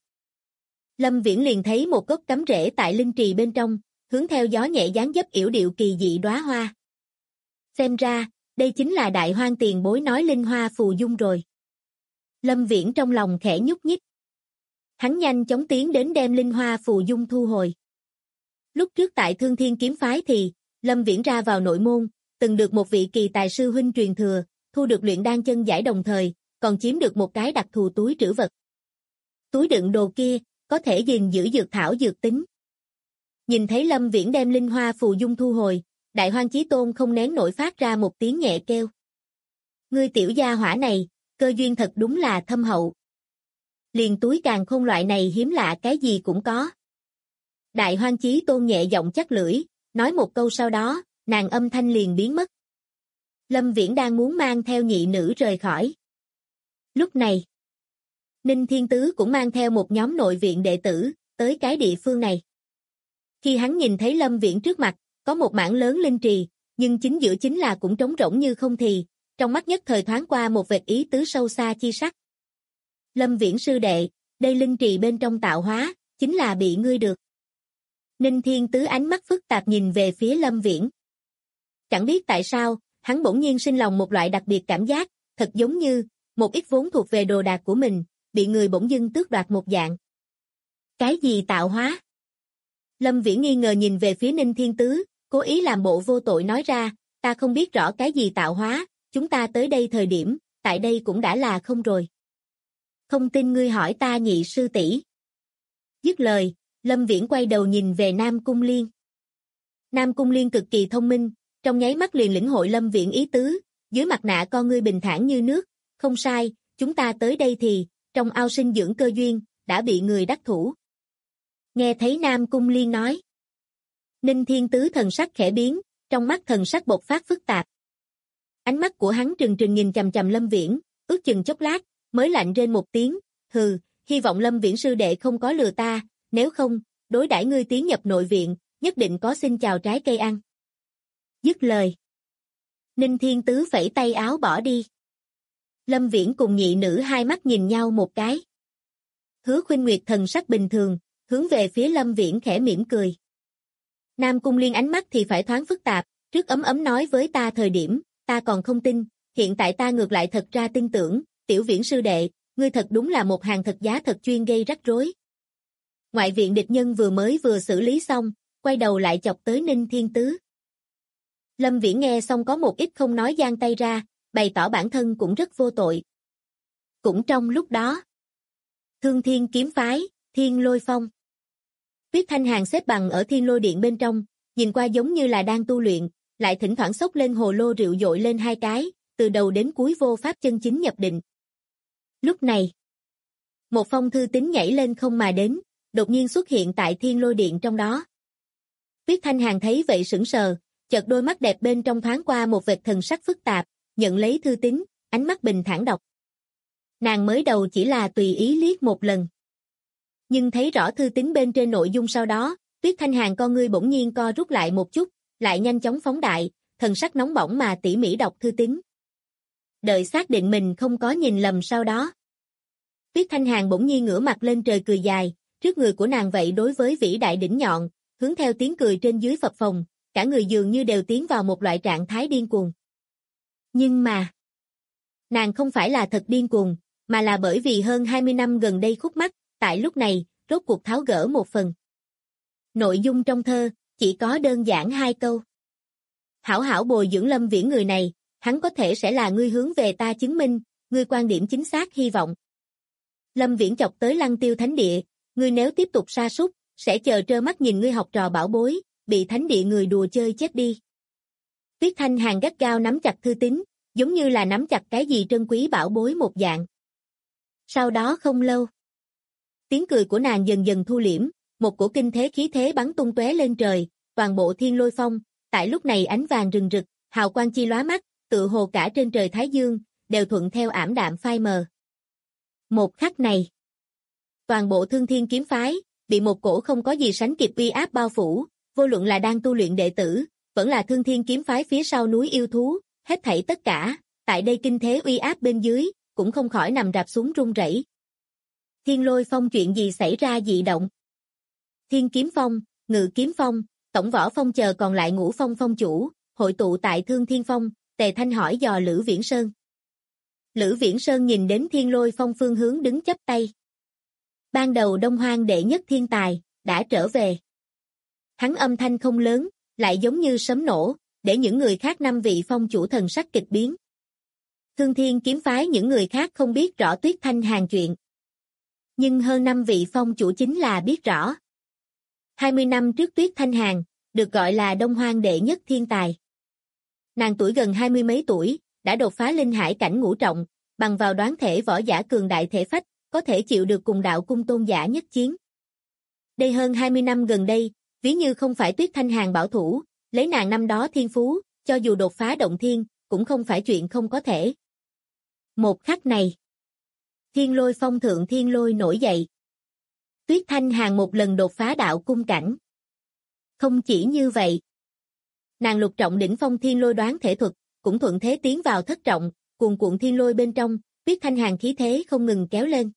Lâm Viễn liền thấy một gốc cắm rễ tại linh trì bên trong, hướng theo gió nhẹ dáng dấp yểu điệu kỳ dị đóa hoa. Xem ra, đây chính là Đại Hoang tiền bối nói linh hoa phù dung rồi. Lâm Viễn trong lòng khẽ nhúc nhích. Hắn nhanh chóng tiến đến đem linh hoa phù dung thu hồi. Lúc trước tại Thương Thiên kiếm phái thì, Lâm Viễn ra vào nội môn, từng được một vị kỳ tài sư huynh truyền thừa, thu được luyện đan chân giải đồng thời, còn chiếm được một cái đặc thù túi trữ vật. Túi đựng đồ kia, có thể gìn giữ dược thảo dược tính. Nhìn thấy Lâm Viễn đem linh hoa phù dung thu hồi, Đại Hoang Chí Tôn không nén nổi phát ra một tiếng nhẹ kêu. Ngươi tiểu gia hỏa này, cơ duyên thật đúng là thâm hậu. Liền túi càn khôn loại này hiếm lạ cái gì cũng có. Đại Hoang Chí Tôn nhẹ giọng chắc lưỡi, nói một câu sau đó, nàng âm thanh liền biến mất. Lâm Viễn đang muốn mang theo nhị nữ rời khỏi. Lúc này, Ninh Thiên Tứ cũng mang theo một nhóm nội viện đệ tử, tới cái địa phương này. Khi hắn nhìn thấy Lâm Viễn trước mặt, có một mảng lớn linh trì, nhưng chính giữa chính là cũng trống rỗng như không thì, trong mắt nhất thời thoáng qua một vệt ý tứ sâu xa chi sắc. Lâm Viễn sư đệ, đây linh trì bên trong tạo hóa, chính là bị ngươi được. Ninh Thiên Tứ ánh mắt phức tạp nhìn về phía Lâm Viễn. Chẳng biết tại sao, hắn bỗng nhiên sinh lòng một loại đặc biệt cảm giác, thật giống như, một ít vốn thuộc về đồ đạc của mình, bị người bỗng dưng tước đoạt một dạng. Cái gì tạo hóa? Lâm Viễn nghi ngờ nhìn về phía Ninh Thiên Tứ, cố ý làm bộ vô tội nói ra, ta không biết rõ cái gì tạo hóa, chúng ta tới đây thời điểm, tại đây cũng đã là không rồi. Không tin ngươi hỏi ta nhị sư tỷ. Dứt lời, Lâm Viễn quay đầu nhìn về Nam Cung Liên. Nam Cung Liên cực kỳ thông minh, trong nháy mắt liền lĩnh hội Lâm Viễn ý tứ, dưới mặt nạ con ngươi bình thản như nước, không sai, chúng ta tới đây thì, trong ao sinh dưỡng cơ duyên, đã bị người đắc thủ. Nghe thấy Nam Cung Liên nói. Ninh Thiên Tứ thần sắc khẽ biến, trong mắt thần sắc bộc phát phức tạp. Ánh mắt của hắn trừng trừng nhìn chằm chằm Lâm Viễn, ước chừng chốc lát, mới lạnh rên một tiếng, hừ, hy vọng Lâm Viễn sư đệ không có lừa ta, nếu không, đối đãi ngươi tiến nhập nội viện, nhất định có xin chào trái cây ăn. Dứt lời. Ninh Thiên Tứ phẩy tay áo bỏ đi. Lâm Viễn cùng nhị nữ hai mắt nhìn nhau một cái. Hứa Khuynh Nguyệt thần sắc bình thường, hướng về phía Lâm Viễn khẽ mỉm cười. Nam Cung Liên ánh mắt thì phải thoáng phức tạp, trước ấm ấm nói với ta thời điểm, ta còn không tin, hiện tại ta ngược lại thật ra tin tưởng, Tiểu Viễn sư đệ, ngươi thật đúng là một hàng thật giá thật chuyên gây rắc rối. Ngoại viện địch nhân vừa xử lý xong, quay đầu lại chọc tới Ninh Thiên Tứ. Lâm Viễn nghe xong có một ít không nói giang tay ra, bày tỏ bản thân cũng rất vô tội. Cũng trong lúc đó, Thương Thiên kiếm phái, Thiên Lôi Phong. Tuyết Thanh Hàn xếp bằng ở Thiên Lôi Điện bên trong, nhìn qua giống như là đang tu luyện, lại thỉnh thoảng xốc lên hồ lô rượu dội lên hai cái, từ đầu đến cuối vô pháp chân chính nhập định. Lúc này, một phong thư tín nhảy lên không mà đến, đột nhiên xuất hiện tại Thiên Lôi Điện trong đó. Tuyết Thanh Hàn thấy vậy sững sờ, chợt đôi mắt đẹp bên trong thoáng qua một vệt thần sắc phức tạp, nhận lấy thư tín, ánh mắt bình thản đọc. Nàng mới đầu chỉ là tùy ý liếc một lần. Nhưng thấy rõ thư tín bên trên nội dung sau đó, Tuyết Thanh Hàn con ngươi bỗng nhiên co rút lại một chút, lại nhanh chóng phóng đại, thần sắc nóng bỏng mà tỉ mỉ đọc thư tín. Đợi xác định mình không có nhìn lầm sau đó. Tuyết Thanh Hàn bỗng nhiên ngửa mặt lên trời cười dài, trước người của nàng vậy đối với vĩ đại đỉnh nhọn, hướng theo tiếng cười trên dưới phập phồng, cả người dường như đều tiến vào một loại trạng thái điên cuồng. Nhưng mà, nàng không phải là thật điên cuồng, mà là bởi vì hơn 20 năm gần đây khúc mắc, tại lúc này, rốt cuộc tháo gỡ một phần. Nội dung trong thơ, chỉ có đơn giản 2 câu. Hảo hảo bồi dưỡng Lâm Viễn người này, hắn có thể sẽ là ngươi hướng về ta chứng minh, ngươi quan điểm chính xác hy vọng. Lâm Viễn chọc tới Lăng Tiêu Thánh Địa, ngươi nếu tiếp tục sa sút, sẽ chờ trơ mắt nhìn ngươi học trò bảo bối, bị Thánh Địa người đùa chơi chết đi. Tuyết Thanh Hàn gắt gao nắm chặt thư tín, giống như là nắm chặt cái gì trân quý bảo bối một dạng. Sau đó không lâu, tiếng cười của nàng dần dần thu liễm, một cổ kinh thế khí thế bắn tung tóe lên trời, toàn bộ Thiên Lôi Phong, tại lúc này ánh vàng rừng rực, hào quang chi lóa mắt, tựa hồ cả trên trời Thái Dương, đều thuận theo ảm đạm phai mờ. Một khắc này, toàn bộ Thương Thiên kiếm phái, bị một cổ không có gì sánh kịp uy áp bao phủ, vô luận là đang tu luyện đệ tử, vẫn là Thương Thiên kiếm phái phía sau núi yêu thú, hết thảy tất cả, tại đây kinh thế uy áp bên dưới, cũng không khỏi nằm rạp xuống run rẩy. Thiên Lôi Phong chuyện gì xảy ra dị động? Thiên Kiếm Phong, Ngự Kiếm Phong, Tổng Võ Phong chờ còn lại Ngũ Phong phong chủ, hội tụ tại Thương Thiên Phong, Tề Thanh hỏi dò Lữ Viễn Sơn. Lữ Viễn Sơn nhìn đến Thiên Lôi Phong phương hướng đứng chắp tay. Ban đầu Đông Hoang đệ nhất thiên tài, đã trở về. Hắn âm thanh không lớn, lại giống như sấm nổ, để những người khác 5 vị phong chủ thần sắc kịch biến. Thương Thiên kiếm phái những người khác không biết rõ Tuyết Thanh Hàn chuyện. Nhưng hơn 5 vị phong chủ chính là biết rõ. 20 năm trước Tuyết Thanh Hàn, được gọi là Đông Hoang đệ nhất thiên tài. Nàng tuổi gần 20 mấy tuổi, đã đột phá linh hải cảnh ngũ trọng, bằng vào đoán thể võ giả cường đại thể phách, có thể chịu được cùng đạo cung tôn giả nhất chiến. Đây hơn 20 năm gần đây, ví như không phải Tuyết Thanh Hàn bảo thủ, lấy nàng năm đó thiên phú, cho dù đột phá động thiên, cũng không phải chuyện không có thể. Một khắc này, Thiên Lôi Phong thượng thiên lôi nổi dậy. Tuyết Thanh Hàn một lần đột phá đạo cung cảnh. Không chỉ như vậy, nàng lục trọng đỉnh phong thiên lôi đoán thể thuật, cũng thuận thế tiến vào thất trọng, cuồn cuộn thiên lôi bên trong, Tuyết Thanh Hàn khí thế không ngừng kéo lên.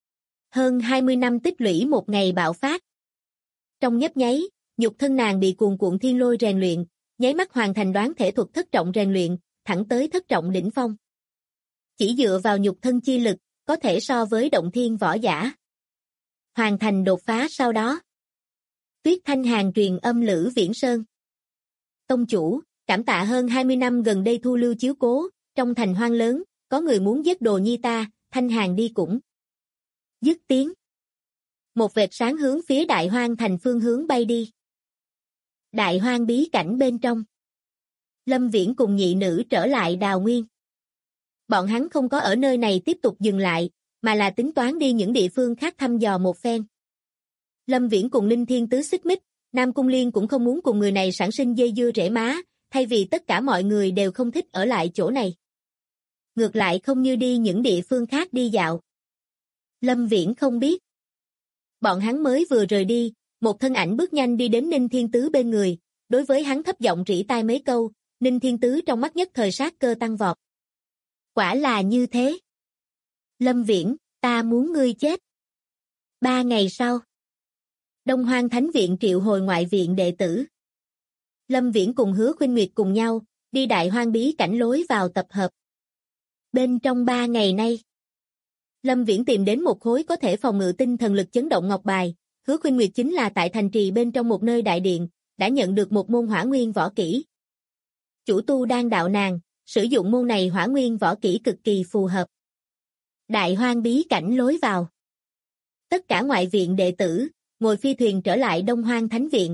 Hơn 20 năm tích lũy một ngày bạo phát. Trong nhấp nháy, nhục thân nàng bị cuồn cuộn thiên lôi rèn luyện, nháy mắt hoàn thành đoán thể thuật thất trọng rèn luyện, thẳng tới thất trọng đỉnh phong. Chỉ dựa vào nhục thân chi lực, có thể so với động thiên võ giả. Hoàn thành đột phá sau đó. Tuyết Thanh Hàn truyền âm Lữ Viễn Sơn. Tông chủ, cảm tạ hơn 20 năm gần đây thu lưu chiếu cố, trong thành hoang lớn, có người muốn giết đồ nhi ta, Thanh Hàn đi cũng. Dứt tiếng. Một vệt sáng hướng phía Đại Hoang Thành phương hướng bay đi. Đại Hoang bí cảnh bên trong. Lâm Viễn cùng nhị nữ trở lại Đào Nguyên. Bọn hắn không có ở nơi này tiếp tục dừng lại, mà là tính toán đi những địa phương khác thăm dò một phen. Lâm Viễn cùng Ninh Thiên Tứ xích mích, Nam Cung Liên cũng không muốn cùng người này sản sinh dây dưa rễ má, thay vì tất cả mọi người đều không thích ở lại chỗ này. Ngược lại không như đi những địa phương khác đi dạo. Lâm Viễn không biết. Bọn hắn mới vừa rời đi, một thân ảnh bước nhanh đi đến Ninh Thiên Tứ bên người, đối với hắn thấp giọng rỉ tai mấy câu, Ninh Thiên Tứ trong mắt nhất thời sát cơ tăng vọt. Quả là như thế. Lâm Viễn, ta muốn ngươi chết. 3 ngày sau. Đông Hoang Thánh Viện triệu hồi ngoại viện đệ tử. Lâm Viễn cùng Hứa Khuynh Nguyệt cùng nhau, đi Đại Hoang bí cảnh lối vào tập hợp. Bên trong 3 ngày nay, Lâm Viễn tìm đến một khối có thể phòng ngự tinh thần lực chấn động ngọc bài, Hứa Khuynh Nguyệt chính là tại thành trì bên trong một nơi đại điện, đã nhận được một môn hỏa nguyên võ kỹ. Chủ tu đang đạo nàng, sử dụng môn này hỏa nguyên võ kỹ cực kỳ phù hợp. Đại Hoang bí cảnh lối vào. Tất cả ngoại viện đệ tử, ngồi phi thuyền trở lại Đông Hoang Thánh Viện.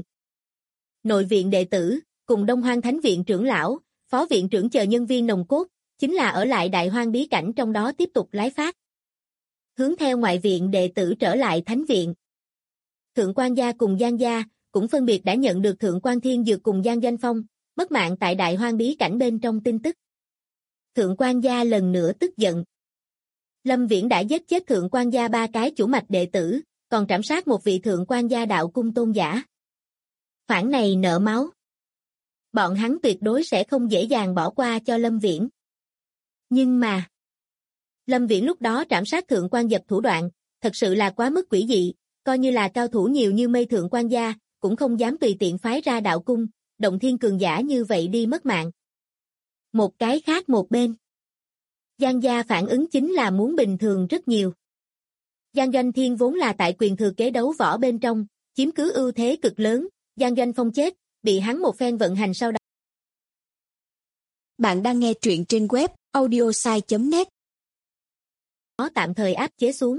Nội viện đệ tử, cùng Đông Hoang Thánh Viện trưởng lão, phó viện trưởng chờ nhân viên nòng cốt, chính là ở lại Đại Hoang bí cảnh trong đó tiếp tục lái phát. Hướng theo ngoại viện đệ tử trở lại Thánh Viện. Thượng quan gia cùng Giang gia, cũng phân biệt đã nhận được Thượng quan Thiên Dược cùng Giang Doanh Phong, mất mạng tại Đại Hoang bí cảnh bên trong tin tức. Thượng quan gia lần nữa tức giận. Lâm Viễn đã giết chết Thượng quan gia 3 cái chủ mạch đệ tử, còn trảm sát một vị Thượng quan gia đạo cung tôn giả. Khoản này nợ máu. Bọn hắn tuyệt đối sẽ không dễ dàng bỏ qua cho Lâm Viễn. Nhưng mà, Lâm Viễn lúc đó trảm sát Thượng quan Dập thủ đoạn, thật sự là quá mức quỷ dị, coi như là cao thủ nhiều như mây Thượng quan gia, cũng không dám tùy tiện phái ra đạo cung, động thiên cường giả như vậy đi mất mạng. Một cái khác một bên. Giang gia phản ứng chính là muốn bình thường rất nhiều. Giang Doanh Thiên vốn là tại quyền thừa kế đấu võ bên trong, chiếm cứ ưu thế cực lớn, Giang Doanh Phong chết, bị hắn một phen vận hành sau đó. Bạn đang nghe truyện trên web audiosai.net. Nó tạm thời áp chế xuống.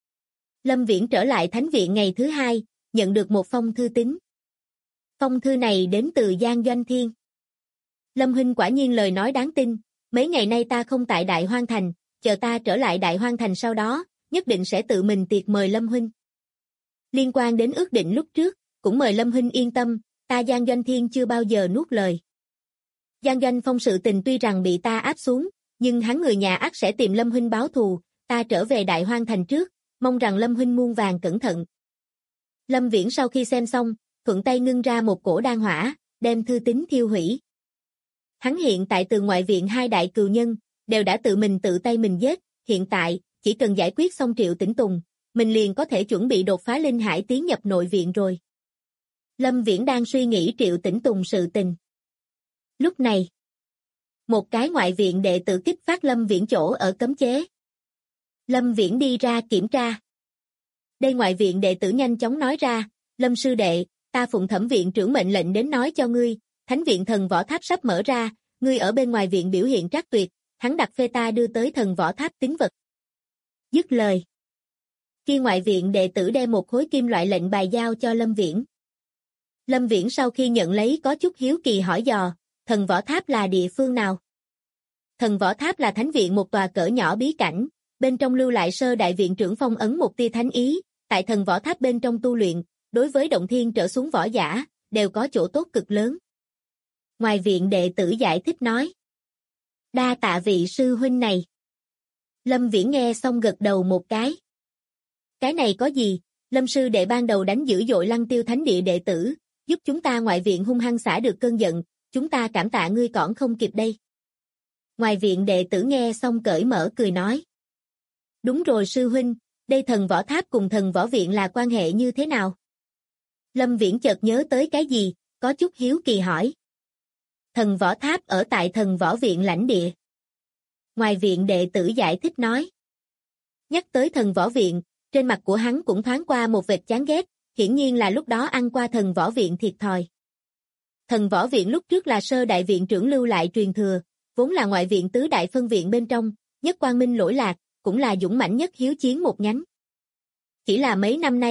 Lâm Viễn trở lại Thánh Viện ngày thứ 2, nhận được một phong thư tín. Phong thư này đến từ Giang Doanh Thiên. Lâm huynh quả nhiên lời nói đáng tin, mấy ngày nay ta không tại Đại Hoang Thành, chờ ta trở lại Đại Hoang Thành sau đó, nhất định sẽ tự mình tiệc mời Lâm huynh. Liên quan đến ước định lúc trước, cũng mời Lâm huynh yên tâm, ta Giang Doanh Thiên chưa bao giờ nuốt lời. Giang Doanh Phong sự tình tuy rằng bị ta áp xuống, nhưng hắn người nhà ắt sẽ tìm Lâm huynh báo thù, ta trở về Đại Hoang Thành trước, mong rằng Lâm huynh muôn vàn cẩn thận. Lâm Viễn sau khi xem xong, thuận tay ngưng ra một cổ đan hỏa, đem thư tín thiêu hủy. Hắn hiện tại từ ngoại viện 2 đại cừu nhân, đều đã tự tay mình giết, hiện tại, chỉ cần giải quyết xong Triệu Tĩnh Tùng, mình liền có thể chuẩn bị đột phá linh hải tiến nhập nội viện rồi. Lâm Viễn đang suy nghĩ Triệu Tĩnh Tùng sự tình. Lúc này, một cái ngoại viện đệ tử kích phát Lâm Viễn chỗ ở cấm chế. Lâm Viễn đi ra kiểm tra. Đây ngoại viện đệ tử nhanh chóng nói ra, Lâm sư đệ, ta phụng Thẩm viện trưởng mệnh lệnh đến nói cho ngươi, Thánh viện Thần Võ Tháp sắp mở ra, ngươi ở bên ngoài viện biểu hiện trác tuyệt, hắn đặt phê ta đưa tới Thần Võ Tháp tín vật. Dứt lời. Khi ngoại viện đệ tử đem một khối kim loại lệnh bài giao cho Lâm Viễn. Lâm Viễn sau khi nhận lấy có chút hiếu kỳ hỏi dò, Thần Võ Tháp là địa phương nào? Thần Võ Tháp là thánh viện một tòa cỡ nhỏ bí cảnh, bên trong lưu lại sơ đại viện trưởng phong ấn một tia thánh ý, tại Thần Võ Tháp bên trong tu luyện, đối với động thiên trở xuống võ giả, đều có chỗ tốt cực lớn. Ngoài viện đệ tử giải thích nói. Đa tạ vị sư huynh này. Lâm Viễn nghe xong gật đầu một cái. Cái này có gì, Lâm sư đệ ban đầu đánh dữ dội Lăng Tiêu Thánh Địa đệ tử, giúp chúng ta ngoại viện hung hăng xả được cơn giận, chúng ta cảm tạ ngươi còn không kịp đây. Ngoài viện đệ tử nghe xong cởi mở cười nói. Đúng rồi sư huynh, đây Thần Võ Tháp cùng Thần Võ Viện là quan hệ như thế nào? Lâm Viễn chợt nhớ tới cái gì, có chút hiếu kỳ hỏi. Thần Võ Tháp ở tại Thần Võ Viện lãnh địa. Ngoài viện đệ tử giải thích nói. Nhắc tới Thần Võ Viện, trên mặt của hắn cũng thoáng qua một vệt chán ghét, hiển nhiên là lúc đó ăn qua Thần Võ Viện thiệt thòi. Thần Võ Viện lúc trước là sơ đại viện trưởng lưu lại truyền thừa, vốn là ngoại viện tứ đại phân viện bên trong, nhất quang minh lỗi lạc, cũng là dũng mãnh nhất hiếu chiến một nhánh. Chỉ là mấy năm nay,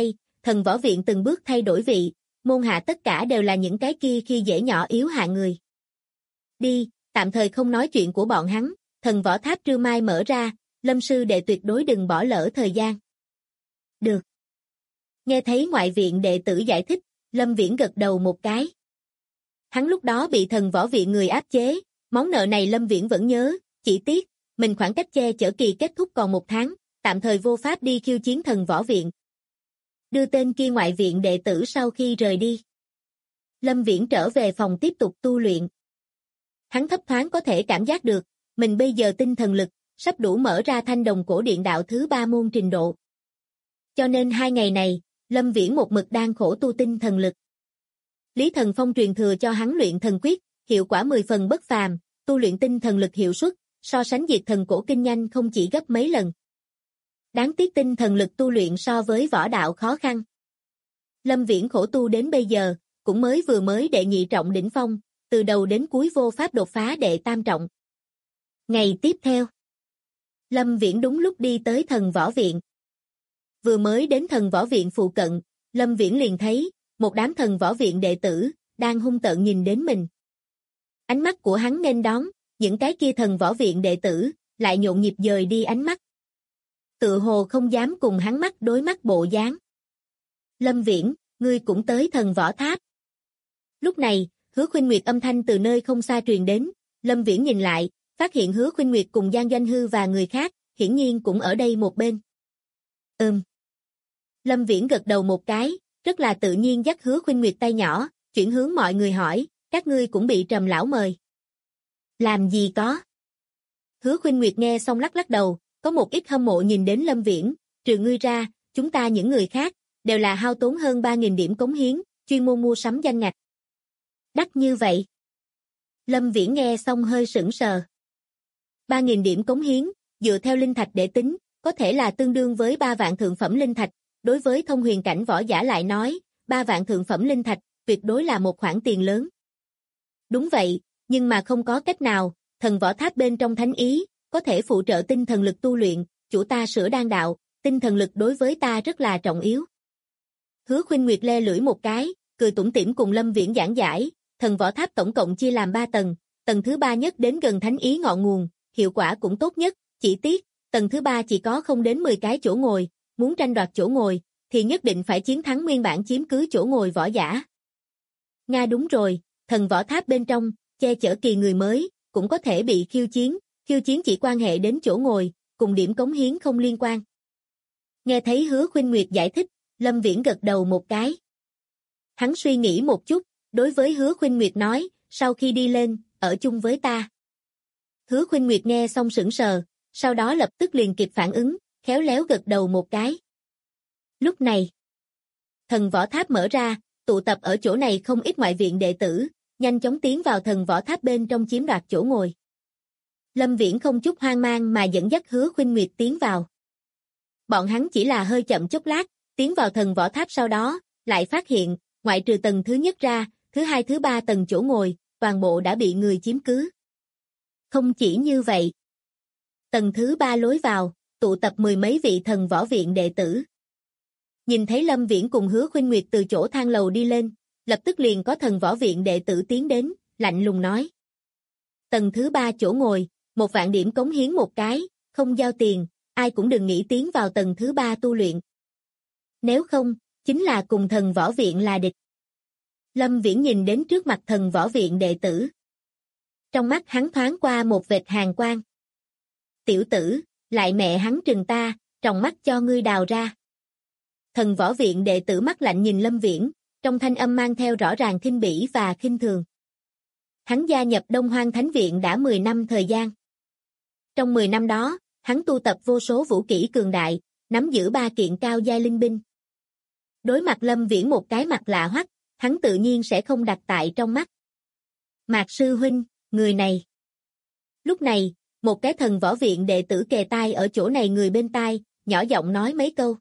thần võ viện từng bước thay đổi vị, môn hạ tất cả đều là những cái kia khi dễ nhỏ yếu hạng người. Đi, tạm thời không nói chuyện của bọn hắn, thần võ tháp trưa mai mở ra, Lâm sư đệ tuyệt đối đừng bỏ lỡ thời gian. Được. Nghe thấy ngoại viện đệ tử giải thích, Lâm Viễn gật đầu một cái. Hắn lúc đó bị thần võ viện người áp chế, món nợ này Lâm Viễn vẫn nhớ, chỉ tiếc, mình khoảng cách che chở kỳ kết thúc còn 1 tháng, tạm thời vô pháp đi khiêu chiến thần võ viện. Đưa tên kia ngoại viện đệ tử sau khi rời đi. Lâm Viễn trở về phòng tiếp tục tu luyện. Hắn thấp thoáng có thể cảm giác được, mình bây giờ tinh thần lực, sắp đủ mở ra thanh đồng cổ điện đạo thứ 3 môn trình độ. Cho nên 2 ngày này, Lâm Viễn một mực đang khổ tu tinh thần lực. Lý Thần Phong truyền thừa cho hắn luyện thần quyết, hiệu quả 10 phần bất phàm, tu luyện tinh thần lực hiệu suất, so sánh diệt thần cổ kinh nhanh không chỉ gấp mấy lần. Đáng tiếc tinh thần lực tu luyện so với võ đạo khó khăn. Lâm Viễn khổ tu đến bây giờ, cũng vừa mới đệ nhị trọng đỉnh phong, từ đầu đến cuối vô pháp đột phá đệ tam trọng. Ngày tiếp theo, Lâm Viễn đúng lúc đi tới thần võ viện. Vừa mới đến thần võ viện phụ cận, Lâm Viễn liền thấy, một đám thần võ viện đệ tử, đang hung tợn nhìn đến mình. Ánh mắt của hắn nên đón, những cái kia thần võ viện đệ tử, lại nhộn nhịp dời đi ánh mắt. Tự hồ không dám cùng hắn mắt đối mắt bộ dáng. Lâm Viễn, ngươi cũng tới thần võ tháp. Lúc này, Hứa Khuynh Nguyệt âm thanh từ nơi không xa truyền đến, Lâm Viễn nhìn lại, phát hiện Hứa Khuynh Nguyệt cùng Giang Doanh Hư và người khác, hiển nhiên cũng ở đây một bên. Lâm Viễn gật đầu một cái, rất là tự nhiên dắt Hứa Khuynh Nguyệt tay nhỏ, chuyển hướng mọi người hỏi, các ngươi cũng bị Trầm lão mời. Làm gì có? Hứa Khuynh Nguyệt nghe xong lắc lắc đầu, có một ít hâm mộ nhìn đến Lâm Viễn, trừ ngươi ra, chúng ta những người khác, đều là hao tốn hơn 3.000 điểm cống hiến, chuyên môn mua sắm danh ngạch. Đắt như vậy. Lâm Viễn nghe xong hơi sững sờ. 3.000 điểm cống hiến, dựa theo linh thạch để tính, có thể là tương đương với 3 vạn thượng phẩm linh thạch, đối với thông huyền cảnh võ giả lại nói, 3 vạn thượng phẩm linh thạch, tuyệt đối là một khoản tiền lớn. Đúng vậy, nhưng mà không có cách nào, thần võ tháp bên trong thánh ý, có thể phụ trợ tinh thần lực tu luyện, chủ ta sửa đan đạo, tinh thần lực đối với ta rất là trọng yếu. Hứa Khuynh Nguyệt le lưỡi một cái, cười tủm tỉm cùng Lâm Viễn giảng giải, thần võ tháp tổng cộng chia làm 3 tầng, tầng thứ 3 nhất đến gần thánh ý ngọn nguồn, hiệu quả cũng tốt nhất, chỉ tiếc, tầng thứ 3 chỉ có không đến 10 cái chỗ ngồi, muốn tranh đoạt chỗ ngồi, thì nhất định phải chiến thắng nguyên bản chiếm cứ chỗ ngồi võ giả. Nga đúng rồi, thần võ tháp bên trong, che chở kỳ người mới, cũng có thể bị khiêu chiến chỉ quan hệ đến chỗ ngồi, cùng điểm cống hiến không liên quan. Nghe thấy Hứa Khuynh Nguyệt giải thích, Lâm Viễn gật đầu một cái. Hắn suy nghĩ một chút, đối với Hứa Khuynh Nguyệt nói, sau khi đi lên, ở chung với ta. Hứa Khuynh Nguyệt nghe xong sững sờ, sau đó lập tức liền kịp phản ứng, khéo léo gật đầu một cái. Lúc này, thần võ tháp mở ra, tụ tập ở chỗ này không ít ngoại viện đệ tử, nhanh chóng tiến vào thần võ tháp bên trong chiếm đoạt chỗ ngồi. Lâm Viễn không chút hoang mang mà dẫn dắt Hứa Khuynh Nguyệt tiến vào. Bọn hắn chỉ là hơi chậm chốc lát, tiến vào thần võ tháp sau đó, lại phát hiện, ngoại trừ tầng thứ nhất ra, thứ hai thứ ba tầng chỗ ngồi, toàn bộ đã bị người chiếm cứ. Không chỉ như vậy. Tầng thứ 3 lối vào, tụ tập 10 mấy vị thần võ viện đệ tử. Nhìn thấy Lâm Viễn cùng Hứa Khuynh Nguyệt từ chỗ thang lầu đi lên, lập tức liền có thần võ viện đệ tử tiến đến, lạnh lùng nói. Tầng thứ 3 chỗ ngồi, 1 vạn điểm cống hiến một cái, không giao tiền, ai cũng đừng nghĩ tiến vào tầng thứ 3 tu luyện. Nếu không, chính là cùng thần võ viện là địch. Lâm Viễn nhìn đến trước mặt thần võ viện đệ tử. Trong mắt hắn thoáng qua một vệt hàn quang. Tiểu tử, lại mẹ hắn trừng ta, tròng mắt cho ngươi đào ra. Thần võ viện đệ tử mắt lạnh nhìn Lâm Viễn, trong thanh âm mang theo rõ ràng khinh bỉ và khinh thường. Hắn gia nhập Đông Hoang Thánh Viện đã 10 năm thời gian. Trong 10 năm đó, hắn tu tập vô số vũ kỹ cường đại, nắm giữ 3 kiện cao giai linh binh. Đối mặt Lâm Viễn một cái mặt lạ hoắc, hắn tự nhiên sẽ không đặt tại trong mắt. Mạc sư huynh, người này. Lúc này, một cái thần võ viện đệ tử kề tai ở chỗ này người bên tai, nhỏ giọng nói mấy câu.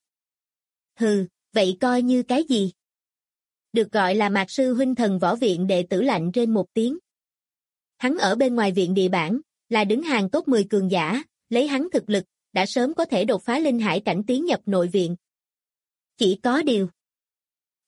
Hừ, vậy coi như cái gì? Được gọi là Mạc sư huynh thần võ viện đệ tử lạnh trên một tiếng. Hắn ở bên ngoài viện địa bản, là đứng hàng top 10 cường giả, lấy hắn thực lực, đã sớm có thể đột phá linh hải cảnh tiến nhập nội viện. Chỉ có điều,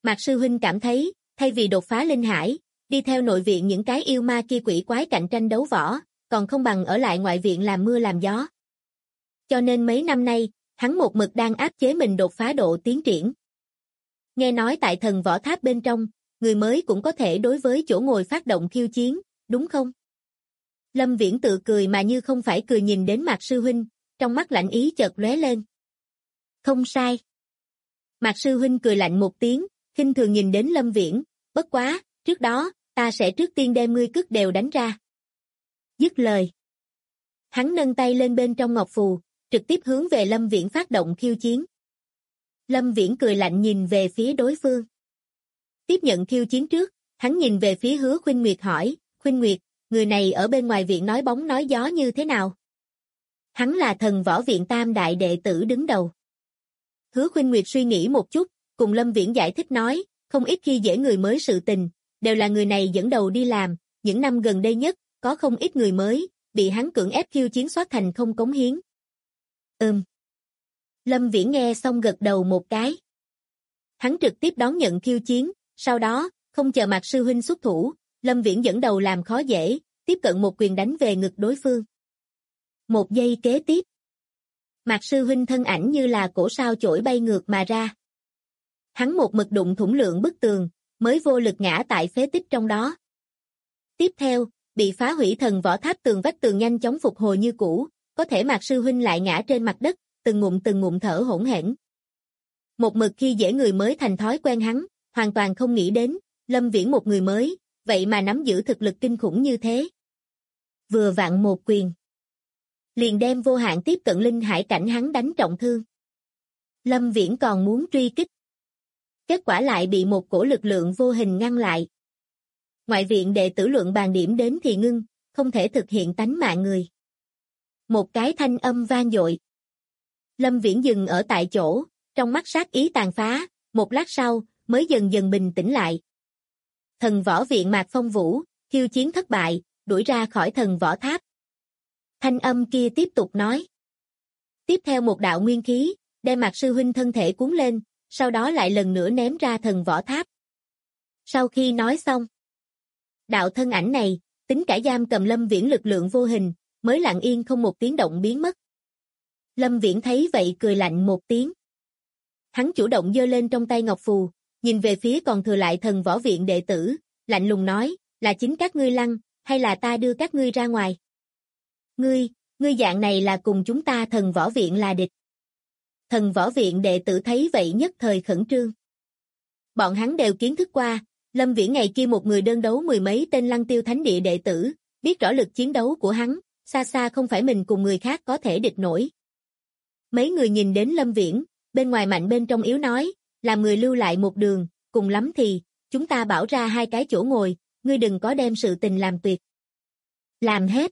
Mạc sư huynh cảm thấy, thay vì đột phá linh hải, đi theo nội viện những cái yêu ma kia quỷ quái cạnh tranh đấu võ, còn không bằng ở lại ngoại viện làm mưa làm gió. Cho nên mấy năm nay, hắn một mực đang áp chế mình đột phá độ tiến triển. Nghe nói tại thần võ tháp bên trong, người mới cũng có thể đối với chỗ ngồi phát động khiêu chiến, đúng không? Lâm Viễn tự cười mà như không phải cười nhìn đến Mạc sư huynh, trong mắt lạnh ý chợt lóe lên. Không sai. Mạc sư huynh cười lạnh một tiếng, khinh thường nhìn đến Lâm Viễn, bất quá, trước đó, ta sẽ trước tiên đem ngươi cước đều đánh ra. Dứt lời. Hắn nâng tay lên bên trong ngọc phù, trực tiếp hướng về Lâm Viễn phát động khiêu chiến. Lâm Viễn cười lạnh nhìn về phía đối phương. Tiếp nhận khiêu chiến trước, hắn nhìn về phía Hứa Khuynh Nguyệt hỏi, Khuynh Nguyệt, người này ở bên ngoài viện nói bóng nói gió như thế nào? Hắn là thần võ viện tam đại đệ tử đứng đầu. Hứa Khuynh Nguyệt suy nghĩ một chút, cùng Lâm Viễn giải thích nói, không ít khi dễ người mới sự tình, đều là người này dẫn đầu đi làm, những năm gần đây nhất, có không ít người mới, bị hắn cưỡng ép khiêu chiến soát thành không cống hiến. Lâm Viễn nghe xong gật đầu một cái. Hắn trực tiếp đón nhận khiêu chiến, sau đó, không chờ Mạc sư huynh xuất thủ, Lâm Viễn dẫn đầu làm khó dễ, tiếp cận một quyền đánh về ngực đối phương. Một giây kế tiếp, Mạc sư huynh thân ảnh như là cổ sao chổi bay ngược mà ra. Hắn một mực đụng thủng lượng bức tường, mới vô lực ngã tại phế tích trong đó. Tiếp theo, bị phá hủy thần võ tháp tường vách tường nhanh chóng phục hồi như cũ, có thể Mạc sư huynh lại ngã trên mặt đất, từng ngụm thở hổn hển. Một mực khi dễ người mới thành thói quen hắn, hoàn toàn không nghĩ đến, Lâm Viễn một người mới, vậy mà nắm giữ thực lực kinh khủng như thế. Vừa vặn một quyền, liền đem vô hạn tiếp cận linh hải cảnh hắn đánh trọng thương. Lâm Viễn còn muốn truy kích. Kết quả lại bị một cổ lực lượng vô hình ngăn lại. Ngoại viện đệ tử luận bàn điểm đến thì ngưng, không thể thực hiện tánh mạng người. Một cái thanh âm vang dội. Lâm Viễn dừng ở tại chỗ, trong mắt sát ý tàn phá, một lát sau, mới dần dần bình tĩnh lại. Thần võ viện Mạc Phong Vũ, khiêu chiến thất bại, đuổi ra khỏi thần võ tháp. Thanh âm kia tiếp tục nói. Tiếp theo một đạo nguyên khí, đem Mạc sư huynh thân thể cuốn lên, sau đó lại lần nữa ném ra thần võ tháp. Sau khi nói xong, đạo thân ảnh này, tính cả giam cầm Lâm Viễn lực lượng vô hình, mới lặng yên không một tiếng động biến mất. Lâm Viễn thấy vậy cười lạnh một tiếng. Hắn chủ động giơ lên trong tay ngọc phù, nhìn về phía còn thừa lại thần võ viện đệ tử, lạnh lùng nói, là chính các ngươi lăn, hay là ta đưa các ngươi ra ngoài? Ngươi dạng này là cùng chúng ta thần võ viện là địch. Thần võ viện đệ tử thấy vậy nhất thời khẩn trương. Bọn hắn đều kiến thức qua, Lâm Viễn ngày kia một người đơn đấu mười mấy tên Lăng Tiêu Thánh Địa đệ tử, biết rõ lực chiến đấu của hắn, xa xa không phải mình cùng người khác có thể địch nổi. Mấy người nhìn đến Lâm Viễn, bên ngoài mạnh bên trong yếu nói, làm người lưu lại một đường, cùng lắm thì, chúng ta bảo ra hai cái chỗ ngồi, ngươi đừng có đem sự tình làm tuyệt. Làm hết.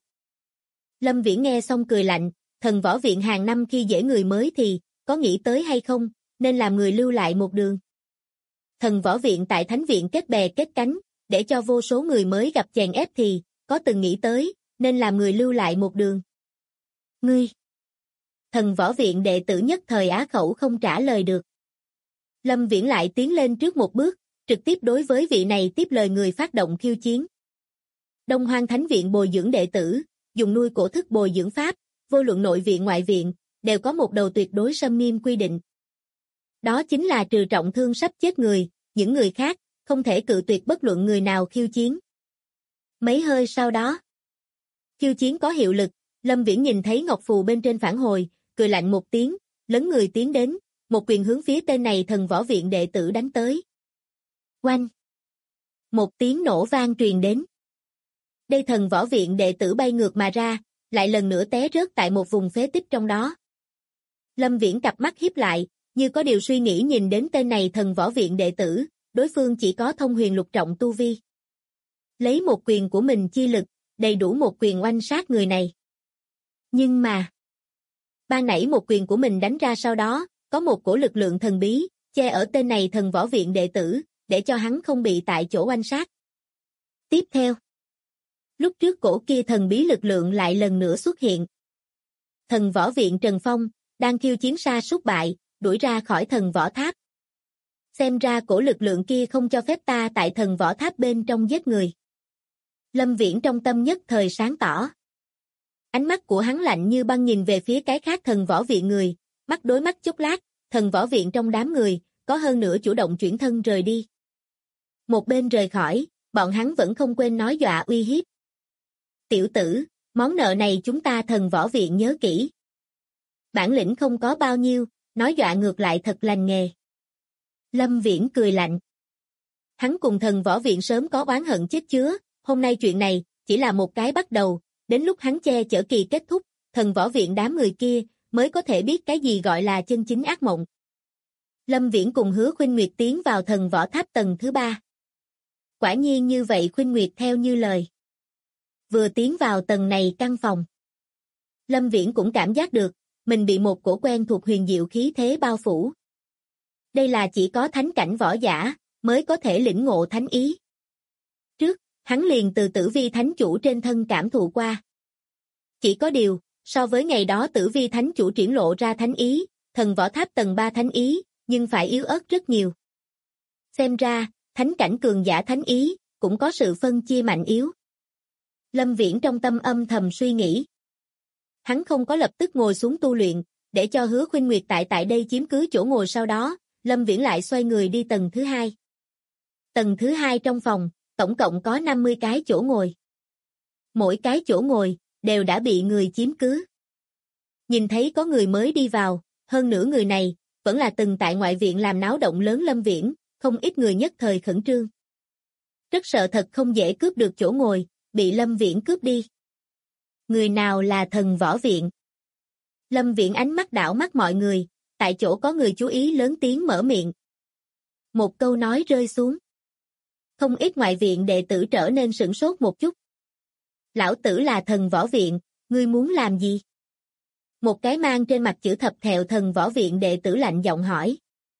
Lâm Viễn nghe xong cười lạnh, thần võ viện hàng năm khi dễ người mới thì, có nghĩ tới hay không, nên làm người lưu lại một đường. Thần võ viện tại thánh viện kết bè kết cánh, để cho vô số người mới gặp chèn ép thì, có từng nghĩ tới, nên làm người lưu lại một đường. Ngươi! Thần võ viện đệ tử nhất thời á khẩu không trả lời được. Lâm Viễn lại tiến lên trước một bước, trực tiếp đối với vị này tiếp lời người phát động khiêu chiến. Đông Hoang Thánh viện bồi dưỡng đệ tử, dùng nuôi cổ thức bồi dưỡng pháp, vô luận nội viện ngoại viện, đều có một đầu tuyệt đối xâm nghiêm quy định. Đó chính là trừ trọng thương sắp chết người, những người khác, không thể cự tuyệt bất luận người nào khiêu chiến. Mấy hơi sau đó, khiêu chiến có hiệu lực, Lâm Viễn nhìn thấy ngọc phù bên trên phản hồi, cười lạnh một tiếng, lấn người tiến đến, một quyền hướng phía tên này thần võ viện đệ tử đánh tới. Oanh! Một tiếng nổ vang truyền đến. Đây thần võ viện đệ tử bay ngược mà ra, lại lần nữa té rớt tại một vùng phế tích trong đó. Lâm Viễn cặp mắt híp lại, như có điều suy nghĩ nhìn đến tên này thần võ viện đệ tử, đối phương chỉ có thông huyền lục trọng tu vi. Lấy một quyền của mình chi lực, đầy đủ một quyền oanh sát người này. Nhưng mà, ban nãy một quyền của mình đánh ra sau đó, có một cổ lực lượng thần bí, che ở tên này thần võ viện đệ tử, để cho hắn không bị tại chỗ oanh sát. Tiếp theo, lúc trước cổ kia thần bí lực lượng lại lần nữa xuất hiện. Thần võ viện Trần Phong, đang khiêu chiến sa sút bại, đuổi ra khỏi thần võ tháp. Xem ra cổ lực lượng kia không cho phép ta tại thần võ tháp bên trong giết người. Lâm Viễn trong tâm nhất thời sáng tỏ. Ánh mắt của hắn lạnh như băng nhìn về phía cái khác thần võ viện người, mắt đối mắt chốc lát, thần võ viện trong đám người, có hơn nửa chủ động chuyển thân rời đi. Một bên rời khỏi, bọn hắn vẫn không quên nói dọa uy hiếp. Tiểu tử, món nợ này chúng ta thần võ viện nhớ kỹ. Bản lĩnh không có bao nhiêu, nói dọa ngược lại thật lành nghề. Lâm Viễn cười lạnh. Hắn cùng thần võ viện sớm có oán hận chết chứa, hôm nay chuyện này chỉ là một cái bắt đầu, đến lúc hắn che chở kỳ kết thúc, thần võ viện đám người kia mới có thể biết cái gì gọi là chân chính ác mộng. Lâm Viễn cùng Hứa Khuynh Nguyệt tiến vào thần võ tháp tầng thứ 3. Quả nhiên như vậy, Khuynh Nguyệt theo như lời. Vừa tiến vào tầng này căn phòng, Lâm Viễn cũng cảm giác được, mình bị một cổ quen thuộc huyền diệu khí thế bao phủ. Đây là chỉ có thánh cảnh võ giả mới có thể lĩnh ngộ thánh ý. Trước, hắn liền từ Tử Vi Thánh Chủ trên thân cảm thụ qua. Chỉ có điều, so với ngày đó Tử Vi Thánh Chủ triển lộ ra thánh ý, thần võ tháp tầng 3 thánh ý, nhưng phải yếu ớt rất nhiều. Xem ra, thánh cảnh cường giả thánh ý, cũng có sự phân chia mạnh yếu. Lâm Viễn trong tâm âm thầm suy nghĩ. Hắn không có lập tức ngồi xuống tu luyện, để cho Hứa Khuynh Nguyệt tại đây chiếm cứ chỗ ngồi, sau đó, Lâm Viễn lại xoay người đi tầng thứ 2. Tầng thứ 2 trong phòng, tổng cộng có 50 cái chỗ ngồi. Mỗi cái chỗ ngồi, đều đã bị người chiếm cứ. Nhìn thấy có người mới đi vào, hơn nửa người này, vẫn là từng tại ngoại viện làm náo động lớn Lâm Viễn, không ít người nhất thời khẩn trương. Rất sợ thật không dễ cướp được chỗ ngồi, bị Lâm Viễn cướp đi. Người nào là thần võ viện? Lâm Viễn ánh mắt đảo mắt mọi người, tại chỗ có người chú ý lớn tiếng mở miệng. Một câu nói rơi xuống. Không ít ngoại viện đệ tử trở nên sửng sốt một chút. Lão tử là thần võ viện, ngươi muốn làm gì? Một cái mang trên mặt chữ thập thẹo thần võ viện đệ tử lạnh giọng hỏi.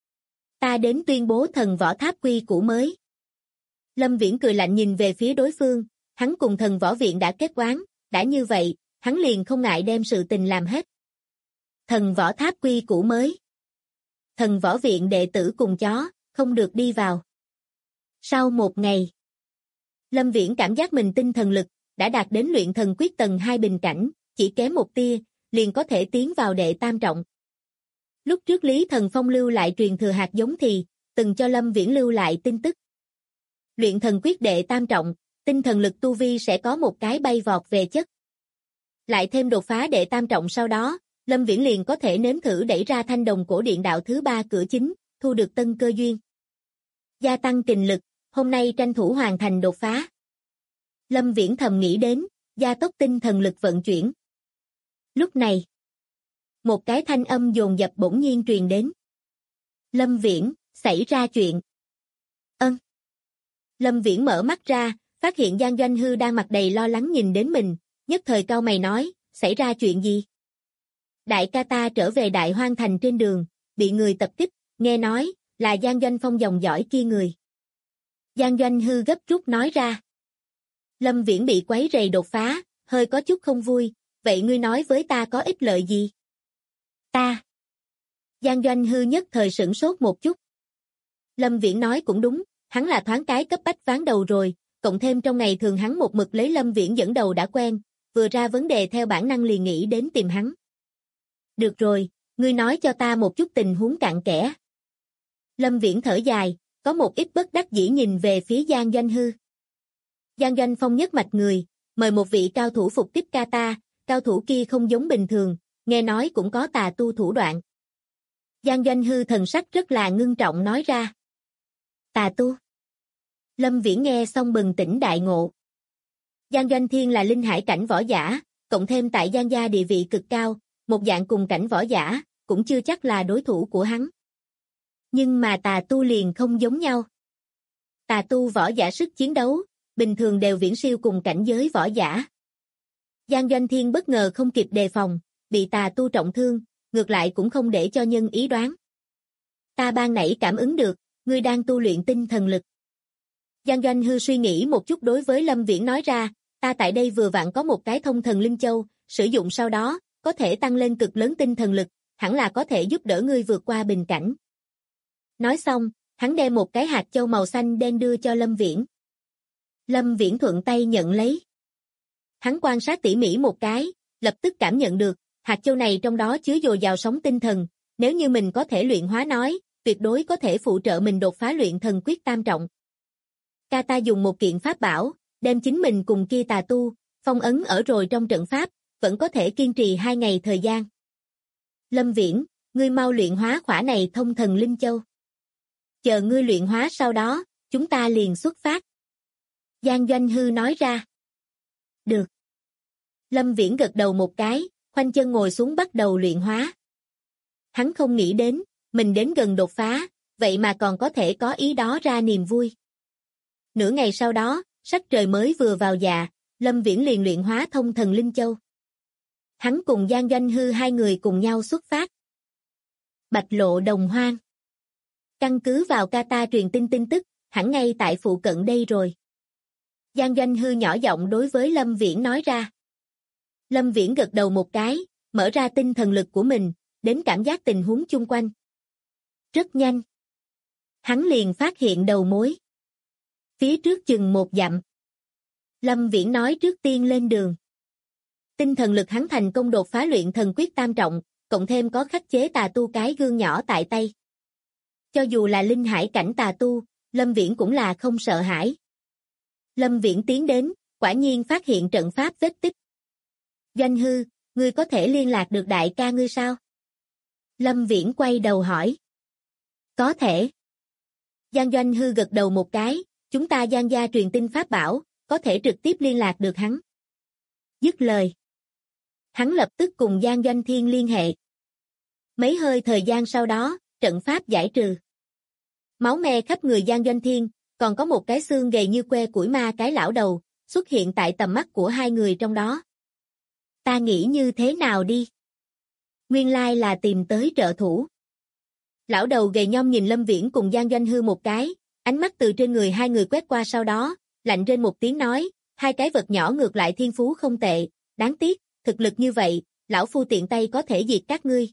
Ta đến tuyên bố thần võ tháp quy củ mới. Lâm Viễn cười lạnh nhìn về phía đối phương, hắn cùng thần võ viện đã kết oán, đã như vậy, hắn liền không ngại đem sự tình làm hết. Thần võ tháp quy củ mới. Thần võ viện đệ tử cùng chó, không được đi vào. Sau một ngày, Lâm Viễn cảm giác mình tinh thần lực đã đạt đến luyện thần quyết tầng 2 bình cảnh, chỉ kém một tia, liền có thể tiến vào đệ tam trọng. Lúc trước Lý Thần Phong lưu lại truyền thừa hạt giống thì, từng cho Lâm Viễn lưu lại tin tức. Luyện thần quyết đệ tam trọng, tinh thần lực tu vi sẽ có một cái bay vọt về chất. Lại thêm đột phá đệ tam trọng sau đó, Lâm Viễn liền có thể nếm thử đẩy ra Thanh Đồng Cổ Điện đạo thứ 3 cửa chính, thu được tân cơ duyên. Gia tăng kình lực, hôm nay tranh thủ hoàn thành đột phá. Lâm Viễn thầm nghĩ đến, gia tốc tinh thần lực vận chuyển. Lúc này, một cái thanh âm dồn dập bỗng nhiên truyền đến. Lâm Viễn, xảy ra chuyện. Lâm Viễn mở mắt ra, phát hiện Giang Doanh Hư đang mặt đầy lo lắng nhìn đến mình, nhất thời cau mày nói, xảy ra chuyện gì? Đại ca ta trở về Đại Hoang Thành trên đường, bị người tập kích, nghe nói, là Giang Doanh Phong dòng dõi kia người. Giang Doanh Hư gấp rút nói ra. Lâm Viễn bị quấy rầy đột phá, hơi có chút không vui, vậy ngươi nói với ta có ích lợi gì? Ta. Giang Doanh Hư nhất thời sửng sốt một chút. Lâm Viễn nói cũng đúng, hắn là thoáng cái cấp bách ván đầu rồi, cộng thêm trong ngày thường hắn một mực lấy Lâm Viễn dẫn đầu đã quen, vừa ra vấn đề theo bản năng liền nghĩ đến tìm hắn. Được rồi, ngươi nói cho ta một chút tình huống cặn kẽ. Lâm Viễn thở dài, có một ít bất đắc dĩ nhìn về phía Giang Doanh Hư. Giang Doanh Phong nhất mạch người, mời một vị cao thủ phục kích kata, cao thủ kia không giống bình thường, nghe nói cũng có tà tu thủ đoạn. Giang Doanh Hư thần sắc rất là ngưng trọng nói ra. Tà tu. Lâm Viễn nghe xong bừng tỉnh đại ngộ. Giang Doanh Thiên là linh hải cảnh võ giả, cộng thêm tại Giang gia địa vị cực cao, một dạng cùng cảnh võ giả, cũng chưa chắc là đối thủ của hắn. Nhưng mà tà tu liền không giống nhau. Tà tu võ giả sức chiến đấu, bình thường đều viễn siêu cùng cảnh giới võ giả. Giang Doanh Thiên bất ngờ không kịp đề phòng, bị tà tu trọng thương, ngược lại cũng không để cho nhân ý đoán. Ta ban nãy cảm ứng được, ngươi đang tu luyện tinh thần lực. Giang Doanh Hư suy nghĩ một chút đối với Lâm Viễn nói ra, ta tại đây vừa vặn có một cái thông thần linh châu, sử dụng sau đó, có thể tăng lên cực lớn tinh thần lực, hẳn là có thể giúp đỡ ngươi vượt qua bình cảnh. Nói xong, hắn đem một cái hạt châu màu xanh đen đưa cho Lâm Viễn. Lâm Viễn thuận tay nhận lấy. Hắn quan sát tỉ mỉ một cái, lập tức cảm nhận được, hạt châu này trong đó chứa dồi dào sóng tinh thần, nếu như mình có thể luyện hóa nói, tuyệt đối có thể phụ trợ mình đột phá luyện thần quyết tam trọng. Kata dùng một kiện pháp bảo, đem chính mình cùng kia tà tu, phong ấn ở rồi trong trận pháp, vẫn có thể kiên trì 2 ngày thời gian. Lâm Viễn, ngươi mau luyện hóa khỏa này thông thần linh châu. Chờ ngươi luyện hóa sau đó, chúng ta liền xuất phát. Giang Doanh Hư nói ra. Được. Lâm Viễn gật đầu một cái, khoanh chân ngồi xuống bắt đầu luyện hóa. Hắn không nghĩ đến, mình đến gần đột phá, vậy mà còn có thể có ý đó ra niềm vui. Nửa ngày sau đó, sắc trời mới vừa vào dạ, Lâm Viễn liền luyện hóa thông thần linh châu. Hắn cùng Giang Doanh Hư 2 người cùng nhau xuất phát. Bạch Lộ Đồng Hoang. Căn cứ vào Kata truyền tin tức, hẳn ngay tại phụ cận đây rồi. Giang Doanh Hư nhỏ giọng đối với Lâm Viễn nói ra. Lâm Viễn gật đầu một cái, mở ra tinh thần lực của mình, đến cảm giác tình huống chung quanh. Rất nhanh. Hắn liền phát hiện đầu mối. Phía trước chừng 1 dặm. Lâm Viễn nói trước tiên lên đường. Tinh thần lực hắn thành công đột phá luyện thần quyết tam trọng, cộng thêm có khắc chế tà tu cái gương nhỏ tại tay. Cho dù là linh hải cảnh tà tu, Lâm Viễn cũng là không sợ hãi. Lâm Viễn tiến đến, quả nhiên phát hiện trận pháp vết tích. Doanh Hư, ngươi có thể liên lạc được đại ca ngươi sao? Lâm Viễn quay đầu hỏi. Có thể. Giang Doanh Hư gật đầu một cái, chúng ta Giang gia truyền tin pháp bảo, có thể trực tiếp liên lạc được hắn. Dứt lời. Hắn lập tức cùng Giang Doanh Thiên liên hệ. Mấy hơi thời gian sau đó, trận pháp giải trừ. Máu me khắp người Giang Doanh Thiên, còn có một cái xương gầy như que củi ma cái lão đầu, xuất hiện tại tầm mắt của 2 người trong đó. Ta nghĩ như thế nào đi? Nguyên lai là tìm tới trợ thủ. Lão đầu gầy nhom nhìn Lâm Viễn cùng Giang Doanh Hư một cái, ánh mắt từ trên người 2 người quét qua sau đó, lạnh rên một tiếng nói, 2 cái vật nhỏ ngược lại thiên phú không tệ, đáng tiếc, thực lực như vậy, lão phu tiện tay có thể diệt các ngươi.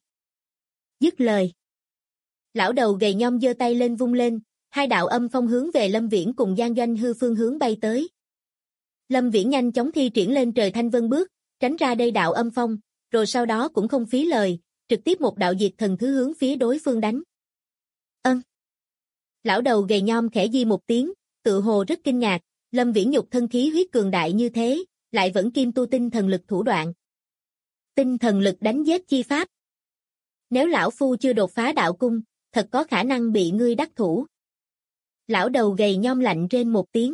Dứt lời. Lão đầu gầy nhom giơ tay lên vung lên, 2 đạo âm phong hướng về Lâm Viễn cùng Giang Doanh Hư phương hướng bay tới. Lâm Viễn nhanh chóng thi triển lên trời thanh vân bước, tránh ra đây đạo âm phong, rồi sau đó cũng không phí lời, trực tiếp một đạo diệt thần thứ hướng phía đối phương đánh. Ân. Lão đầu gầy nhom khẽ di một tiếng, tự hồ rất kinh ngạc, Lâm Viễn nhục thân khí huyết cường đại như thế, lại vẫn kim tu tinh thần lực thủ đoạn. Tinh thần lực đánh giết chi pháp. Nếu lão phu chưa đột phá đạo cung, thật có khả năng bị ngươi đắc thủ. Lão đầu gầy nhom lạnh trên một tiếng.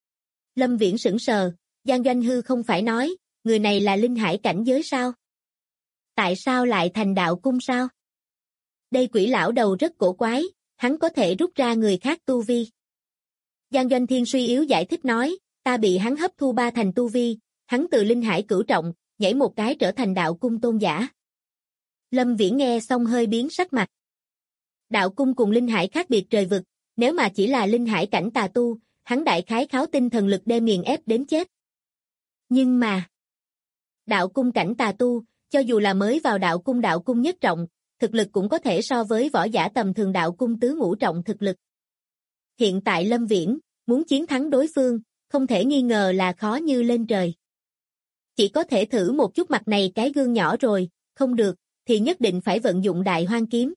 Lâm Viễn sững sờ, Giang Doanh Hư không phải nói, người này là linh hải cảnh giới sao? Tại sao lại thành đạo cung sao? Đây quỷ lão đầu rất cổ quái, hắn có thể rút ra người khác tu vi. Giang Doanh Thiên suy yếu giải thích nói, ta bị hắn hấp thu 3 thành tu vi, hắn từ linh hải cửu trọng, nhảy một cái trở thành đạo cung tôn giả. Lâm Viễn nghe xong hơi biến sắc mặt. Đạo cung cùng linh hải khác biệt trời vực, nếu mà chỉ là linh hải cảnh tà tu, hắn đại khái kháo tinh thần lực đem nghiền ép đến chết. Nhưng mà, đạo cung cảnh tà tu, cho dù là mới vào đạo cung nhất trọng, thực lực cũng có thể so với võ giả tầm thường đạo cung tứ ngũ trọng thực lực. Hiện tại Lâm Viễn, muốn chiến thắng đối phương, không thể nghi ngờ là khó như lên trời. Chỉ có thể thử một chút mặt này cái gương nhỏ rồi, không được, thì nhất định phải vận dụng đại hoang kiếm.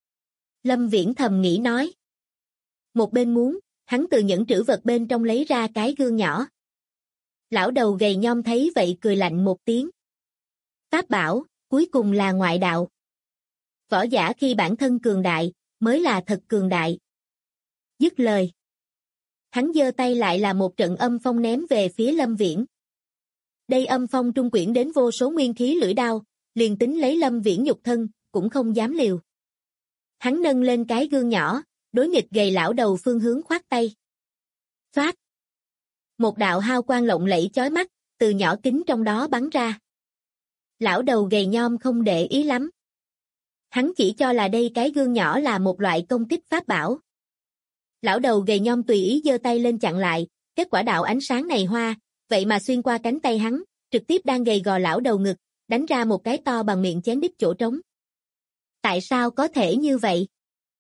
Lâm Viễn thầm nghĩ nói. Một bên muốn, hắn từ nhẫn trữ vật bên trong lấy ra cái gương nhỏ. Lão đầu gầy nhom thấy vậy cười lạnh một tiếng. Pháp bảo, cuối cùng là ngoại đạo. Võ giả khi bản thân cường đại, mới là thật cường đại. Dứt lời. Hắn giơ tay lại là một trận âm phong ném về phía Lâm Viễn. Đây âm phong trung quyển đến vô số nguyên khí lưỡi đao, liền tính lấy Lâm Viễn nhục thân, cũng không dám liều. Hắn nâng lên cái gương nhỏ, đối nghịch gầy lão đầu phương hướng khoát tay. Phát. Một đạo hào quang lộng lẫy chói mắt, từ nhỏ kính trong đó bắn ra. Lão đầu gầy nhom không để ý lắm. Hắn chỉ cho là đây cái gương nhỏ là một loại công kích pháp bảo. Lão đầu gầy nhom tùy ý giơ tay lên chặn lại, kết quả đạo ánh sáng này hoa, vậy mà xuyên qua cánh tay hắn, trực tiếp đang gầy gò lão đầu ngực, đánh ra một cái to bằng miệng chén đít chỗ trống. Tại sao có thể như vậy?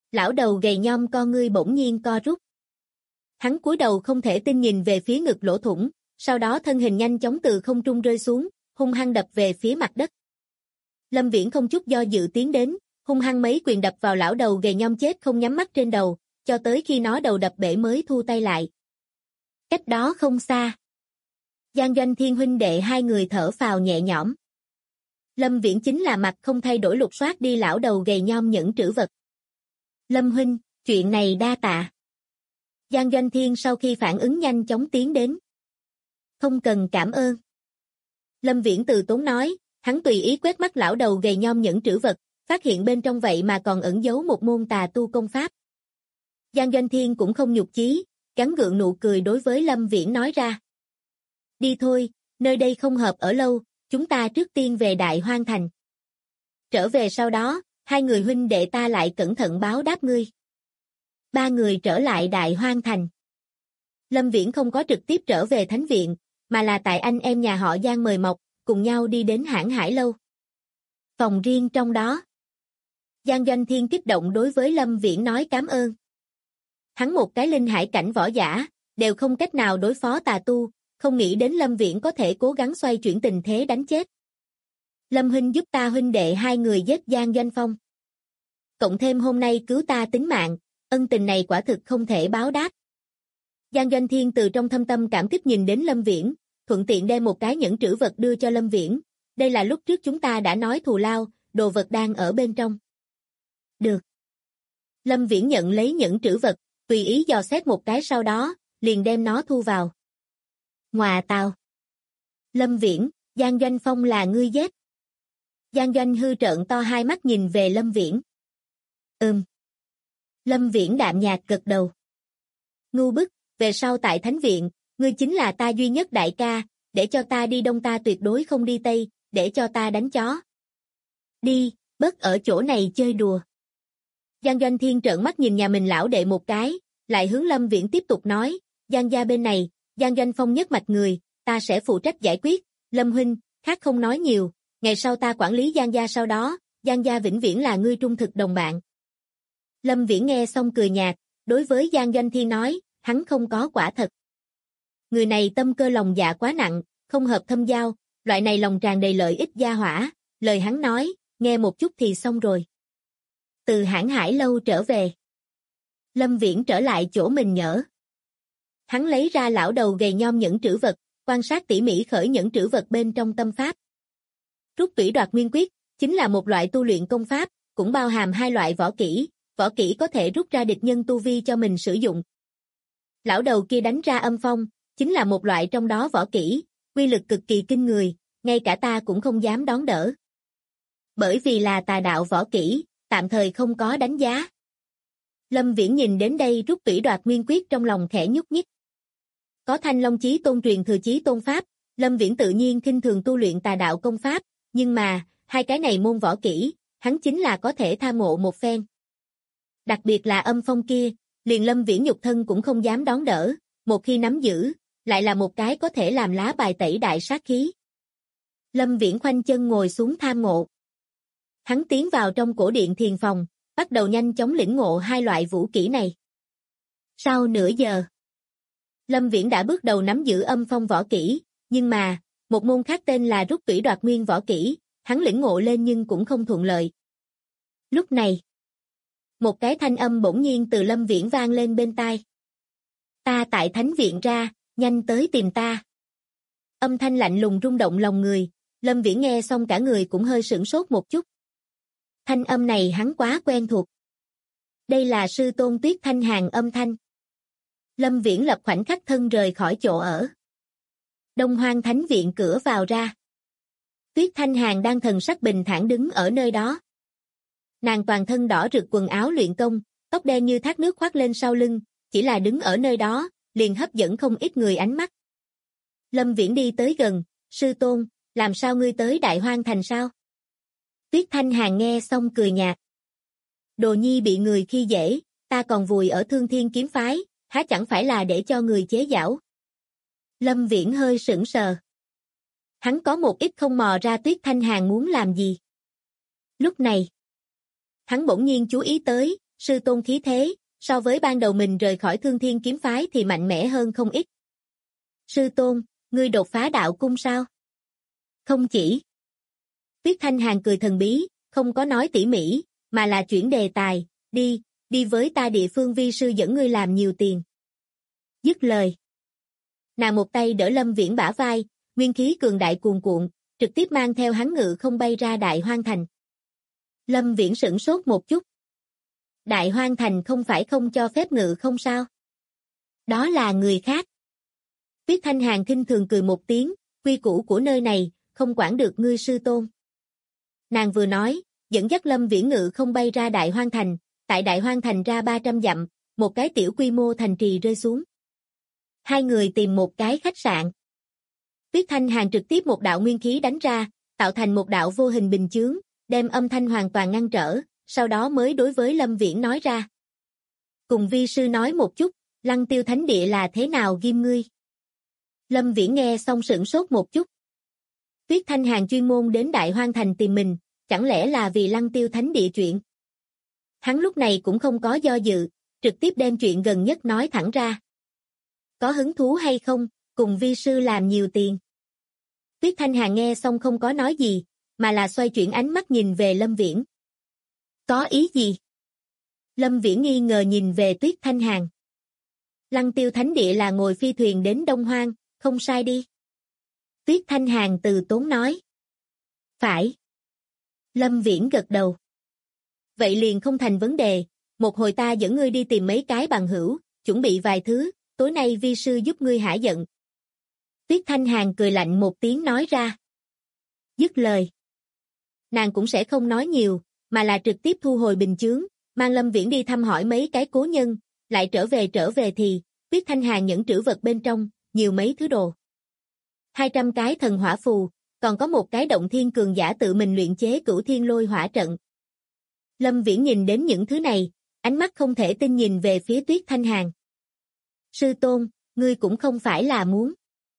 Lão đầu gầy nhom con ngươi bỗng nhiên co rút. Hắn cúi đầu không thể tin nhìn về phía ngực lỗ thủng, sau đó thân hình nhanh chóng từ không trung rơi xuống, hung hăng đập về phía mặt đất. Lâm Viễn không chút do dự tiến đến, hung hăng mấy quyền đập vào lão đầu gầy nhom chết không nhắm mắt trên đầu, cho tới khi nó đầu đập bể mới thu tay lại. Cách đó không xa, Giang Doanh Thiên huynh đệ hai người thở phào nhẹ nhõm. Lâm Viễn chính là mặt không thay đổi lục soát đi lão đầu gầy nhom những trữ vật. Lâm huynh, chuyện này đa tạ. Giang Doanh Thiên sau khi phản ứng nhanh chóng tiến đến. Không cần cảm ơn. Lâm Viễn từ tốn nói, hắn tùy ý quét mắt lão đầu gầy nhom những trữ vật, phát hiện bên trong vậy mà còn ẩn giấu một môn tà tu công pháp. Giang Doanh Thiên cũng không nhục chí, gắn gượng nụ cười đối với Lâm Viễn nói ra. Đi thôi, nơi đây không hợp ở lâu, chúng ta trước tiên về Đại Hoang Thành. Trở về sau đó, hai người huynh đệ ta lại cẩn thận báo đáp ngươi. Ba người trở lại Đại Hoang Thành. Lâm Viễn không có trực tiếp trở về Thánh Viện, mà là tại anh em nhà họ Giang mời mọc, cùng nhau đi đến Hãn Hải Lâu. Phòng riêng trong đó. Giang Doanh Thiên kích động đối với Lâm Viễn nói cảm ơn. Hắn một cái linh hải cảnh võ giả, đều không cách nào đối phó tà tu, không nghĩ đến Lâm Viễn có thể cố gắng xoay chuyển tình thế đánh chết. Lâm huynh giúp ta huynh đệ hai người giết Giang Doanh Phong. Cộng thêm hôm nay cứu ta tính mạng, ân tình này quả thực không thể báo đáp. Giang Doanh Thiên từ trong thâm tâm cảm kích nhìn đến Lâm Viễn, thuận tiện đem một cái nhẫn trữ vật đưa cho Lâm Viễn. Đây là lúc trước chúng ta đã nói thù lao, đồ vật đang ở bên trong. Được. Lâm Viễn nhận lấy nhẫn trữ vật, tùy ý dò xét một cái sau đó, liền đem nó thu vào. Ngoà tào. Lâm Viễn, Giang Doanh Phong là ngươi giết. Giang Doanh hư trợn to hai mắt nhìn về Lâm Viễn. Lâm Viễn đạm nhạt gật đầu. Ngu bức, về sau tại Thánh Viện, ngươi chính là ta duy nhất đại ca, để cho ta đi đông ta tuyệt đối không đi tây, để cho ta đánh chó. Đi, bớt ở chỗ này chơi đùa. Giang Doanh Thiên trợn mắt nhìn nhà mình lão đệ một cái, lại hướng Lâm Viễn tiếp tục nói, Giang gia bên này, Giang Doanh Phong nhất mạch người, ta sẽ phụ trách giải quyết, Lâm huynh, khác không nói nhiều, ngày sau ta quản lý Giang gia sau đó, Giang gia vĩnh viễn là ngươi trung thực đồng bạn. Lâm Viễn nghe xong cười nhạt, đối với Giang Doanh Thiên nói, hắn không có quả thật. Người này tâm cơ lòng dạ quá nặng, không hợp thâm giao, loại này lòng tràn đầy lợi ích gia hỏa, lời hắn nói, nghe một chút thì xong rồi. Từ Hãn Hải Lâu trở về. Lâm Viễn trở lại chỗ mình nhỡ. Hắn lấy ra lão đầu gầy nhom nhẫn trữ vật, quan sát tỉ mỉ khởi nhẫn trữ vật bên trong tâm pháp. Rút tủy đoạt nguyên quyết, chính là một loại tu luyện công pháp, cũng bao hàm hai loại võ kỹ có thể rút ra địch nhân tu vi cho mình sử dụng. Lão đầu kia đánh ra âm phong, chính là một loại trong đó võ kỹ, uy lực cực kỳ kinh người, ngay cả ta cũng không dám đón đỡ. Bởi vì là tà đạo võ kỹ, tạm thời không có đánh giá. Lâm Viễn nhìn đến đây rút tủy đoạt nguyên quyết trong lòng khẽ nhúc nhích. Có Thanh Long Chí Tôn truyền thừa Chí Tôn pháp, Lâm Viễn tự nhiên khinh thường tu luyện tà đạo công pháp, nhưng mà, hai cái này môn võ kỹ, hắn chính là có thể tham ngộ một phen. Đặc biệt là âm phong kia, liền Lâm Viễn nhục thân cũng không dám đón đỡ, một khi nắm giữ, lại là một cái có thể làm lá bài tẩy đại sát khí. Lâm Viễn khoanh chân ngồi xuống tham ngộ. Hắn tiến vào trong cổ điện thiền phòng, bắt đầu nhanh chóng lĩnh ngộ hai loại vũ kỹ này. Sau nửa giờ, Lâm Viễn đã bước đầu nắm giữ âm phong võ kỹ, nhưng mà, một môn khác tên là rút tủy đoạt nguyên võ kỹ, hắn lĩnh ngộ lên nhưng cũng không thuận lợi. Lúc này, một cái thanh âm bỗng nhiên từ Lâm Viễn vang lên bên tai. Ta tại Thánh Viện ra, nhanh tới tìm ta. Âm thanh lạnh lùng rung động lòng người, Lâm Viễn nghe xong cả người cũng hơi sửng sốt một chút. Thanh âm này hắn quá quen thuộc. Đây là sư tôn Tuyết Thanh Hàn âm thanh. Lâm Viễn lập khoảnh khắc thân rời khỏi chỗ ở. Đông Hoang Thánh Viện cửa vào ra. Tuyết Thanh Hàn đang thần sắc bình thản đứng ở nơi đó. Nàng toàn thân đỏ rực quần áo luyện công, tóc đen như thác nước khoác lên sau lưng, chỉ là đứng ở nơi đó, liền hấp dẫn không ít người ánh mắt. Lâm Viễn đi tới gần, sư tôn, làm sao ngươi tới Đại Hoang Thành sao? Tuyết Thanh Hàn nghe xong cười nhạt. Đồ nhi bị người khi dễ, ta còn vùi ở Thương Thiên kiếm phái, há chẳng phải là để cho người chế giảo. Lâm Viễn hơi sững sờ. Hắn có một ít không mò ra Tuyết Thanh Hàn muốn làm gì. Lúc này, hắn bỗng nhiên chú ý tới, sư tôn khí thế, so với ban đầu mình rời khỏi Thương Thiên kiếm phái thì mạnh mẽ hơn không ít. Sư tôn, ngươi đột phá đạo cung sao? Không chỉ. Tuyết Thanh Hàn cười thần bí, không có nói tỉ mỉ, mà là chuyển đề tài, đi với ta địa phương vi sư dẫn ngươi làm nhiều tiền. Dứt lời. Nàng một tay đỡ Lâm Viễn bả vai, nguyên khí cường đại cuồn cuộn, trực tiếp mang theo hắn ngự không bay ra Đại Hoang Thành. Lâm Viễn sửng sốt một chút. Đại Hoang Thành không phải không cho phép ngự không sao? Đó là người khác. Tuyết Thanh Hàn khinh thường cười một tiếng, quy củ của nơi này, không quản được ngươi sư tôn. Nàng vừa nói, dẫn dắt Lâm Viễn ngự không bay ra Đại Hoang Thành, tại Đại Hoang Thành ra 300 dặm, một cái tiểu quy mô thành trì rơi xuống. Hai người tìm một cái khách sạn. Tuyết Thanh Hàn trực tiếp một đạo nguyên khí đánh ra, tạo thành một đạo vô hình bình chướng, đem âm thanh hoàn toàn ngăn trở, sau đó mới đối với Lâm Viễn nói ra. Cùng vi sư nói một chút, Lăng Tiêu Thánh Địa là thế nào ghim ngươi? Lâm Viễn nghe xong sửng sốt một chút. Tuyết Thanh Hàn chuyên môn đến Đại Hoang Thành tìm mình, chẳng lẽ là vì Lăng Tiêu Thánh Địa chuyện? Hắn lúc này cũng không có do dự, trực tiếp đem chuyện gần nhất nói thẳng ra. Có hứng thú hay không, cùng vi sư làm nhiều tiền. Tuyết Thanh Hàn nghe xong không có nói gì, mà là xoay chuyển ánh mắt nhìn về Lâm Viễn. Có ý gì? Lâm Viễn nghi ngờ nhìn về Tuyết Thanh Hàn. Lăng Tiêu Thánh Địa là ngồi phi thuyền đến Đông Hoang, không sai đi. Tuyết Thanh Hàn từ tốn nói. Phải. Lâm Viễn gật đầu. Vậy liền không thành vấn đề, một hồi ta dẫn ngươi đi tìm mấy cái bằng hữu, chuẩn bị vài thứ, tối nay vi sư giúp ngươi hả giận. Tuyết Thanh Hàn cười lạnh một tiếng nói ra. Dứt lời. Nàng cũng sẽ không nói nhiều, mà là trực tiếp thu hồi bình chướng, mang Lâm Viễn đi thăm hỏi mấy cái cố nhân, lại trở về thì, Tuyết Thanh Hàn những trữ vật bên trong, nhiều mấy thứ đồ. 200 cái thần hỏa phù, còn có một cái động thiên cường giả tự mình luyện chế Cửu Thiên Lôi Hỏa trận. Lâm Viễn nhìn đến những thứ này, ánh mắt không thể tin nhìn về phía Tuyết Thanh Hàn. Sư tôn, ngươi cũng không phải là muốn.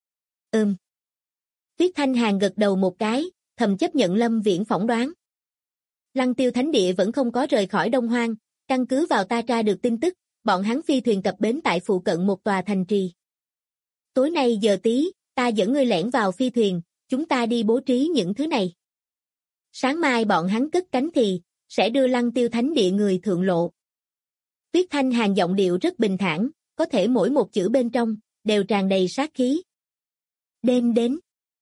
Tuyết Thanh Hàn gật đầu một cái, thầm chấp nhận Lâm Viễn phỏng đoán. Lăng Tiêu Thánh Địa vẫn không có rời khỏi Đông Hoang, căn cứ vào ta tra được tin tức, bọn hắn phi thuyền cập bến tại phụ cận một tòa thành trì. Tối nay giờ tí, ta dẫn ngươi lẻn vào phi thuyền, chúng ta đi bố trí những thứ này. Sáng mai bọn hắn cất cánh thì, sẽ đưa Lăng Tiêu Thánh Địa người thượng lộ. Tuyết Thanh Hàn giọng điệu rất bình thản, có thể mỗi một chữ bên trong, đều tràn đầy sát khí. Đêm đến.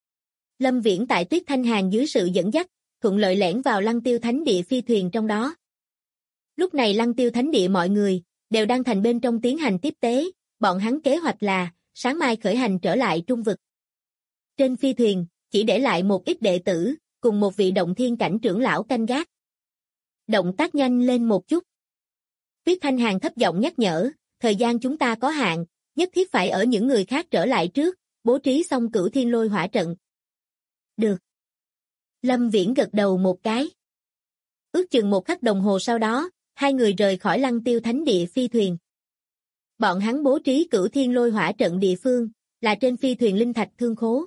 Lâm Viễn tại Tuyết Thanh Hàn dưới sự dẫn dắt, thuận lợi lẻn vào Lăng Tiêu Thánh Địa phi thuyền trong đó. Lúc này Lăng Tiêu Thánh Địa mọi người, đều đang thành bên trong tiến hành tiếp tế, bọn hắn kế hoạch là, sáng mai khởi hành trở lại Trung Vực. Trên phi thuyền, chỉ để lại một ít đệ tử, cùng một vị động thiên cảnh trưởng lão canh gác. Động tác nhanh lên một chút. Tuyết Thanh Hàn thấp giọng nhắc nhở, thời gian chúng ta có hạn, nhất thiết phải ở những người khác trở lại trước, bố trí xong Cửu Thiên Lôi Hỏa trận. Được. Lâm Viễn gật đầu một cái. Ước chừng một khắc đồng hồ sau đó, hai người rời khỏi Lăng Tiêu Thánh Địa phi thuyền. Bọn hắn bố trí Cửu Thiên Lôi Hỏa trận địa phương, là trên phi thuyền linh thạch thương khố.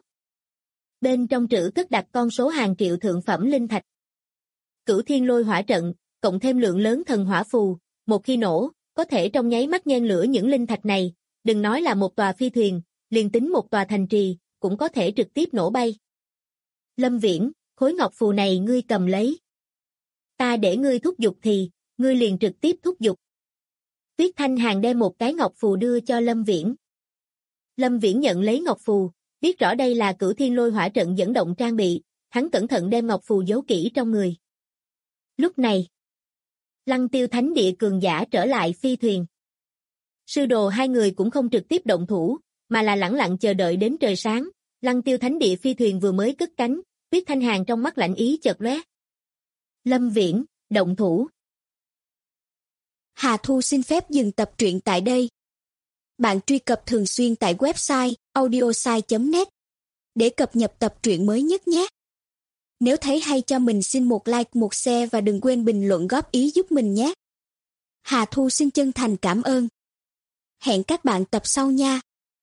Bên trong trữ cất đặt con số hàng triệu thượng phẩm linh thạch. Cửu Thiên Lôi Hỏa trận, cộng thêm lượng lớn thần hỏa phù, một khi nổ, có thể trong nháy mắt nhen lửa những linh thạch này, đừng nói là một tòa phi thuyền, liền tính một tòa thành trì, cũng có thể trực tiếp nổ bay. Lâm Viễn, khối ngọc phù này ngươi cầm lấy. Ta để ngươi thúc giục thì, ngươi liền trực tiếp thúc giục. Tuyết Thanh Hàn đem một cái ngọc phù đưa cho Lâm Viễn. Lâm Viễn nhận lấy ngọc phù, biết rõ đây là Cửu Thiên Lôi Hỏa trận dẫn động trang bị, hắn cẩn thận đem ngọc phù giấu kỹ trong người. Lúc này, Lăng Tiêu Thánh Địa cường giả trở lại phi thuyền. Sư đồ hai người cũng không trực tiếp động thủ, mà là lẳng lặng chờ đợi đến trời sáng. Lăng Tiêu Thánh Địa phi thuyền vừa mới cất cánh, Tuyết Thanh Hàn trong mắt lạnh ý chợt lóe. Lâm Viễn, động thủ. Hà Thu xin phép dừng tập truyện tại đây. Bạn truy cập thường xuyên tại website audiosai.net để cập nhật tập truyện mới nhất nhé. Nếu thấy hay cho mình xin một like, một share và đừng quên bình luận góp ý giúp mình nhé. Hà Thu xin chân thành cảm ơn. Hẹn các bạn tập sau nha.